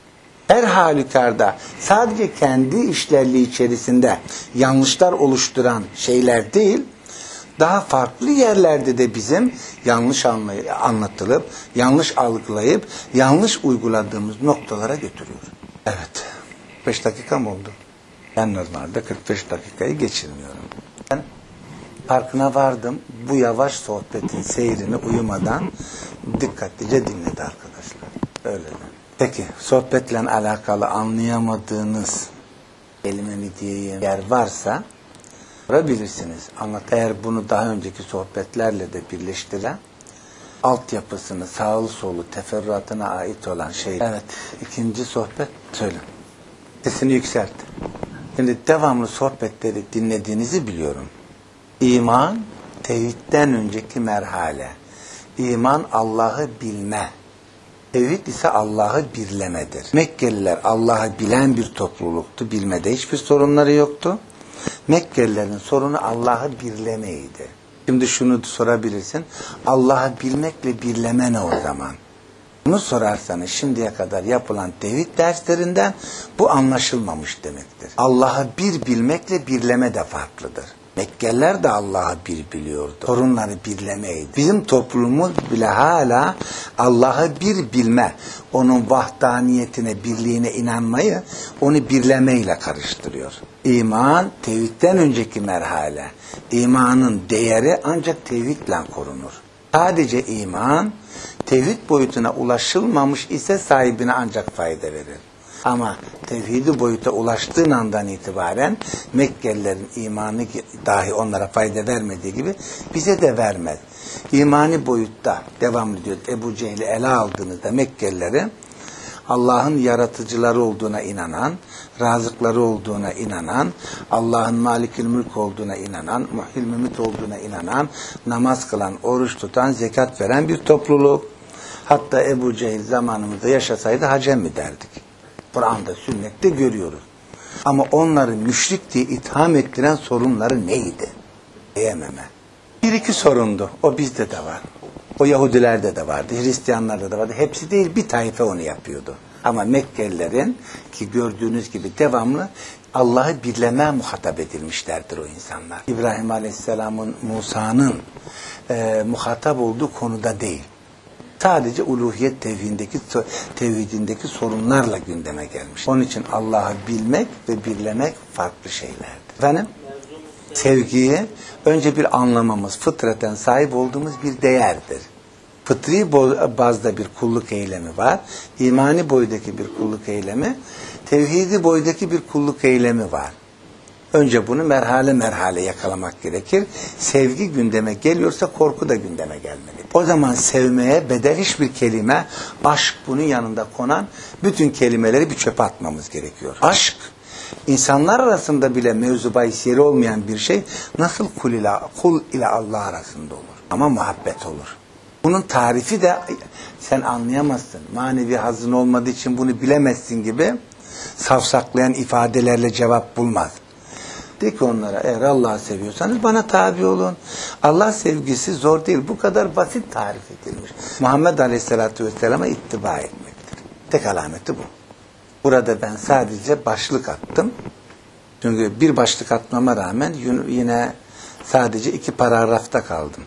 her halükarda sadece kendi işlerliği içerisinde yanlışlar oluşturan şeyler değil, daha farklı yerlerde de bizim yanlış anlatılıp, yanlış algılayıp, yanlış uyguladığımız noktalara götürüyor. Evet, 5 dakika mı oldu? Ben normalde 45 dakikayı geçirmiyorum. Ben farkına vardım, bu yavaş sohbetin seyrini uyumadan dikkatlice dinledi arkadaşlar. Öyle mi? Peki, sohbetle alakalı anlayamadığınız kelime mi diyeyim yer varsa bilirsiniz. Eğer bunu daha önceki sohbetlerle de birleştiren altyapısını, sağlı solu, teferruatına ait olan şey. Evet, ikinci sohbet söyle. Sesini yükselt. Şimdi devamlı sohbetleri dinlediğinizi biliyorum. İman, tevhidden önceki merhale. İman Allah'ı bilme. Tevhid ise Allah'ı birlemedir. Mekkeliler Allah'ı bilen bir topluluktu. Bilmede hiçbir sorunları yoktu. Mekkelilerin sorunu Allah'ı birlemeydi. Şimdi şunu sorabilirsin. Allah'ı bilmekle birleme ne o zaman? Bunu sorarsanız şimdiye kadar yapılan tevhid derslerinden bu anlaşılmamış demektir. Allah'ı bir bilmekle birleme de farklıdır. Mekkeliler de Allah'ı bir biliyordu. Sorunları birlemeydi. Bizim toplumumuz bile hala Allah'ı bir bilme, onun vahdaniyetine, birliğine inanmayı onu birlemeyle karıştırıyor. İman, tevhidden önceki merhale. İmanın değeri ancak tevhidle korunur. Sadece iman, tevhid boyutuna ulaşılmamış ise sahibine ancak fayda verir. Ama tevhidi boyuta ulaştığın andan itibaren Mekkelilerin imanı dahi onlara fayda vermediği gibi bize de vermez. İmani boyutta devamlı diyor Ebu Cehil'i ele aldığınızda Mekkelileri Allah'ın yaratıcıları olduğuna inanan, razıkları olduğuna inanan, Allah'ın malikül mülk olduğuna inanan, muhyil mümit olduğuna inanan, namaz kılan, oruç tutan, zekat veren bir topluluk. Hatta Ebu Cehil zamanımızda yaşasaydı hacem mi derdik? Kur'an'da, sünnette görüyoruz. Ama onları müşrik diye itham ettiren sorunları neydi? Diyememe. Bir iki sorundu. O bizde de var. O Yahudilerde de vardı. Hristiyanlarda da vardı. Hepsi değil, bir taife onu yapıyordu. Ama Mekkelilerin ki gördüğünüz gibi devamlı Allah'ı birleme muhatap edilmişlerdir o insanlar. İbrahim Aleyhisselam'ın, Musa'nın muhatap olduğu konuda değil. Sadece uluhiyet tevhidindeki sorunlarla gündeme gelmiş. Onun için Allah'ı bilmek ve birlemek farklı şeylerdir. Efendim? Sevgiyi önce bir anlamamız, fıtraten sahip olduğumuz bir değerdir. Fıtri bazda bir kulluk eylemi var. İmani boydaki bir kulluk eylemi, tevhidi boydaki bir kulluk eylemi var. Önce bunu merhale merhale yakalamak gerekir. Sevgi gündeme geliyorsa korku da gündeme gelmeli. O zaman sevmeye bedel hiçbir kelime, aşk bunun yanında konan bütün kelimeleri bir çöpe atmamız gerekiyor. Aşk, insanlar arasında bile mevzu bahis yeri olmayan bir şey nasıl kul ile Allah arasında olur? Ama muhabbet olur. Bunun tarifi de sen anlayamazsın. Manevi hazın olmadığı için bunu bilemezsin gibi savsaklayan ifadelerle cevap bulmaz. De ki onlara, eğer Allah'ı seviyorsanız bana tabi olun. Allah sevgisi zor değil. Bu kadar basit tarif edilmiş. Muhammed Aleyhisselatü Vesselam'a ittiba etmektir. Tek alameti bu. Burada ben sadece başlık attım. Çünkü bir başlık atmama rağmen yine sadece 2 paragrafta kaldım.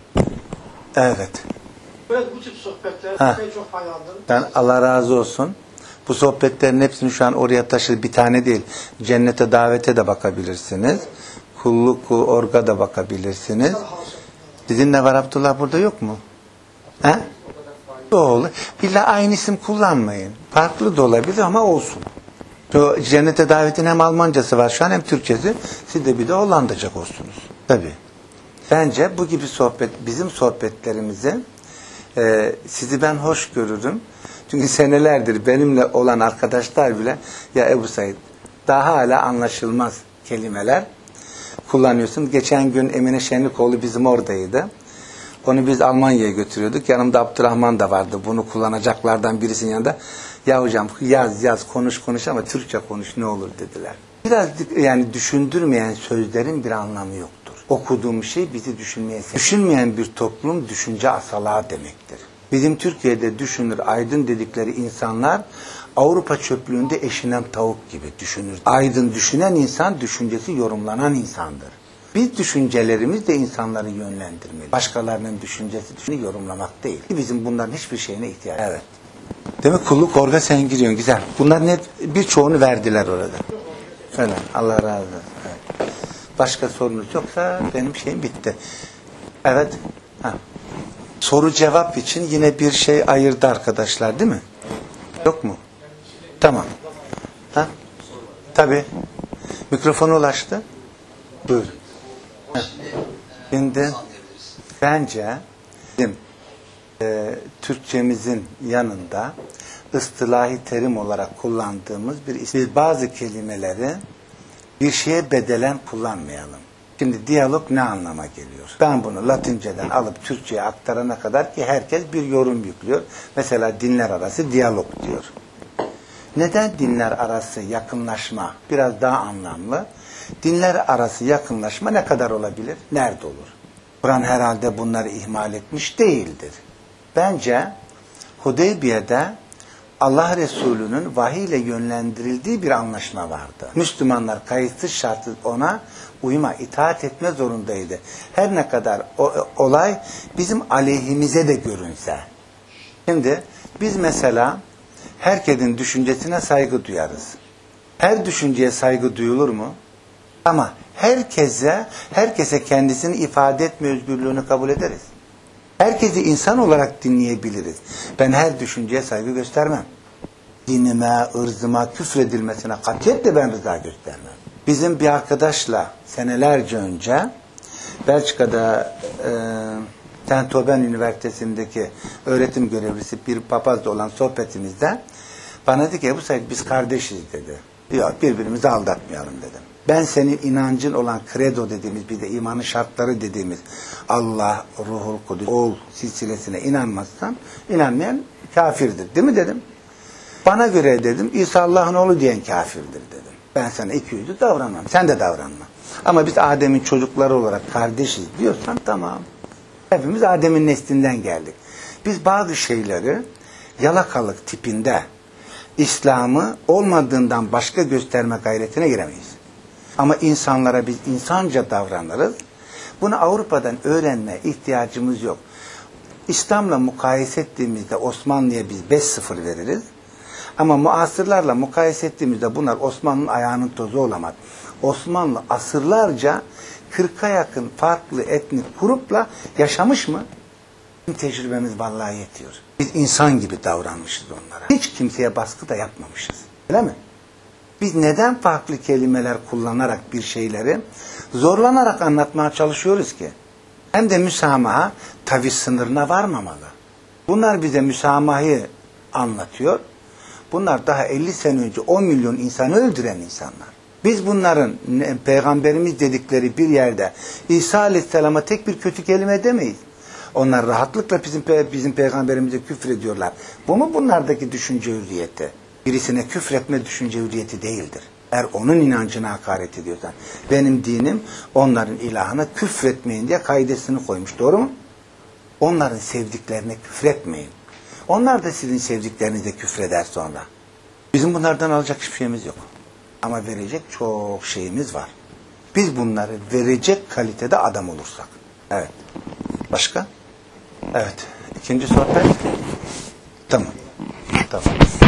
Evet. Evet, bu tip sohbetler çok faydalı. Ben Allah razı olsun. Bu sohbetlerin hepsini şu an oraya taşıdı. Bir tane değil. Cennete davete de bakabilirsiniz. Kulluk orga da bakabilirsiniz. Sizin ne var Abdullah, burada yok mu? He? Doğru. İlla aynı isim kullanmayın. Farklı da olabilir ama olsun. Şu cennete davetin hem Almancası var şu an hem Türkçesi. Siz de bir de Hollandaca olsunuz. Tabii. Bence bu gibi bizim sohbetlerimizi sizi ben hoş görürüm. Çünkü senelerdir benimle olan arkadaşlar bile ya Ebu Said daha hala anlaşılmaz kelimeler kullanıyorsun. Geçen gün Emine Şenlikoğlu bizim oradaydı. Onu biz Almanya'ya götürüyorduk. Yanımda Abdurrahman da vardı. Bunu kullanacaklardan birisinin yanında. Ya hocam yaz konuş ama Türkçe konuş ne olur dediler. Biraz yani düşündürmeyen sözlerin bir anlamı yoktur. Okuduğum şey bizi düşünmeye sevk. Düşünmeyen bir toplum düşünce asalağı demektir. Bizim Türkiye'de düşünür, aydın dedikleri insanlar Avrupa çöplüğünde eşinen tavuk gibi düşünür. Aydın düşünen insan, düşüncesi yorumlanan insandır. Biz düşüncelerimiz de insanları yönlendirmeli. Başkalarının düşüncesini yorumlamak değil. Bizim bunların hiçbir şeyine ihtiyaç yok. Evet. Demek kulluk orga sen giriyorsun. Güzel. Bunların hep birçoğunu verdiler orada. Öyle. Allah razı olsun. Evet. Başka sorunuz yoksa benim şeyim bitti. Evet. Soru cevap için yine bir şey ayırdı arkadaşlar değil mi? Yok mu? Tamam. Ha? Tabii. Mikrofona ulaştı. Buyur. Şimdi bence bizim Türkçemizin yanında ıstılahi terim olarak kullandığımız biz bazı kelimeleri bir şeye bedelen kullanmayalım. Şimdi diyalog ne anlama geliyor? Ben bunu Latinceden alıp Türkçe'ye aktarana kadar ki herkes bir yorum yüklüyor. Mesela dinler arası diyalog diyor. Neden dinler arası yakınlaşma biraz daha anlamlı? Dinler arası yakınlaşma ne kadar olabilir? Nerede olur? Kur'an herhalde bunları ihmal etmiş değildir. Bence Hudeybiye'de Allah Resulü'nün vahiy ile yönlendirildiği bir anlaşma vardı. Müslümanlar kayıtsız şartsız ona uyma, itaat etme zorundaydı. Her ne kadar olay bizim aleyhimize de görünse. Şimdi biz mesela herkesin düşüncesine saygı duyarız. Her düşünceye saygı duyulur mu? Ama herkese kendisini ifade etme özgürlüğünü kabul ederiz. Herkesi insan olarak dinleyebiliriz. Ben her düşünceye saygı göstermem. Dinime, ırzıma, küfredilmesine katiyetle ben rıza göstermem. Bizim bir arkadaşla senelerce önce Belçika'da Saint-Ouen Üniversitesi'ndeki öğretim görevlisi bir papazla olan sohbetimizde bana dedi ki Ebu Said biz kardeşiz dedi. Yok birbirimizi aldatmayalım dedim. Ben senin inancın olan credo dediğimiz bir de imanın şartları dediğimiz Allah, Ruhul Kudüs, Oğul silsilesine inanmazsan inanmayan kafirdir değil mi dedim. Bana göre dedim İsa Allah'ın oğlu diyen kafirdir dedim. Ben sana iki yüzlü davranmam. Sen de davranma. Ama biz Adem'in çocukları olarak kardeşiz diyorsan tamam. Hepimiz Adem'in neslinden geldik. Biz bazı şeyleri yalakalık tipinde İslam'ı olmadığından başka gösterme gayretine giremeyiz. Ama insanlara biz insanca davranırız. Bunu Avrupa'dan öğrenme ihtiyacımız yok. İslam'la mukayese ettiğimizde Osmanlı'ya biz 5-0 veririz. Ama muasırlarla mukayese ettiğimizde bunlar Osmanlı'nın ayağının tozu olamaz. Osmanlı asırlarca 40'a yakın farklı etnik grupla yaşamış mı? Tecrübemiz vallahi yetiyor. Biz insan gibi davranmışız onlara. Hiç kimseye baskı da yapmamışız. Öyle mi? Biz neden farklı kelimeler kullanarak bir şeyleri zorlanarak anlatmaya çalışıyoruz ki? Hem de müsamaha taviz sınırına varmamalı. Bunlar bize müsamahayı anlatıyor. Bunlar daha 50 sene önce 10 milyon insanı öldüren insanlar. Biz bunların peygamberimiz dedikleri bir yerde İsa Aleyhisselam'a tek bir kötü kelime demeyiz. Onlar rahatlıkla bizim peygamberimize küfrediyorlar. Bu mu bunlardaki düşünce hürriyeti? Birisine küfretme düşünce hürriyeti değildir. Eğer onun inancına hakaret ediyorsan. Benim dinim onların ilahına küfretmeyin diye kaidesini koymuş. Doğru mu? Onların sevdiklerine küfretmeyin. Onlar da sizin sevdiklerinize küfreder sonra. Bizim bunlardan alacak hiçbir şeyimiz yok. Ama verecek çok şeyimiz var. Biz bunları verecek kalitede adam olursak. Evet. Başka? Evet. İkinci sohbet. Tamam. Tamam.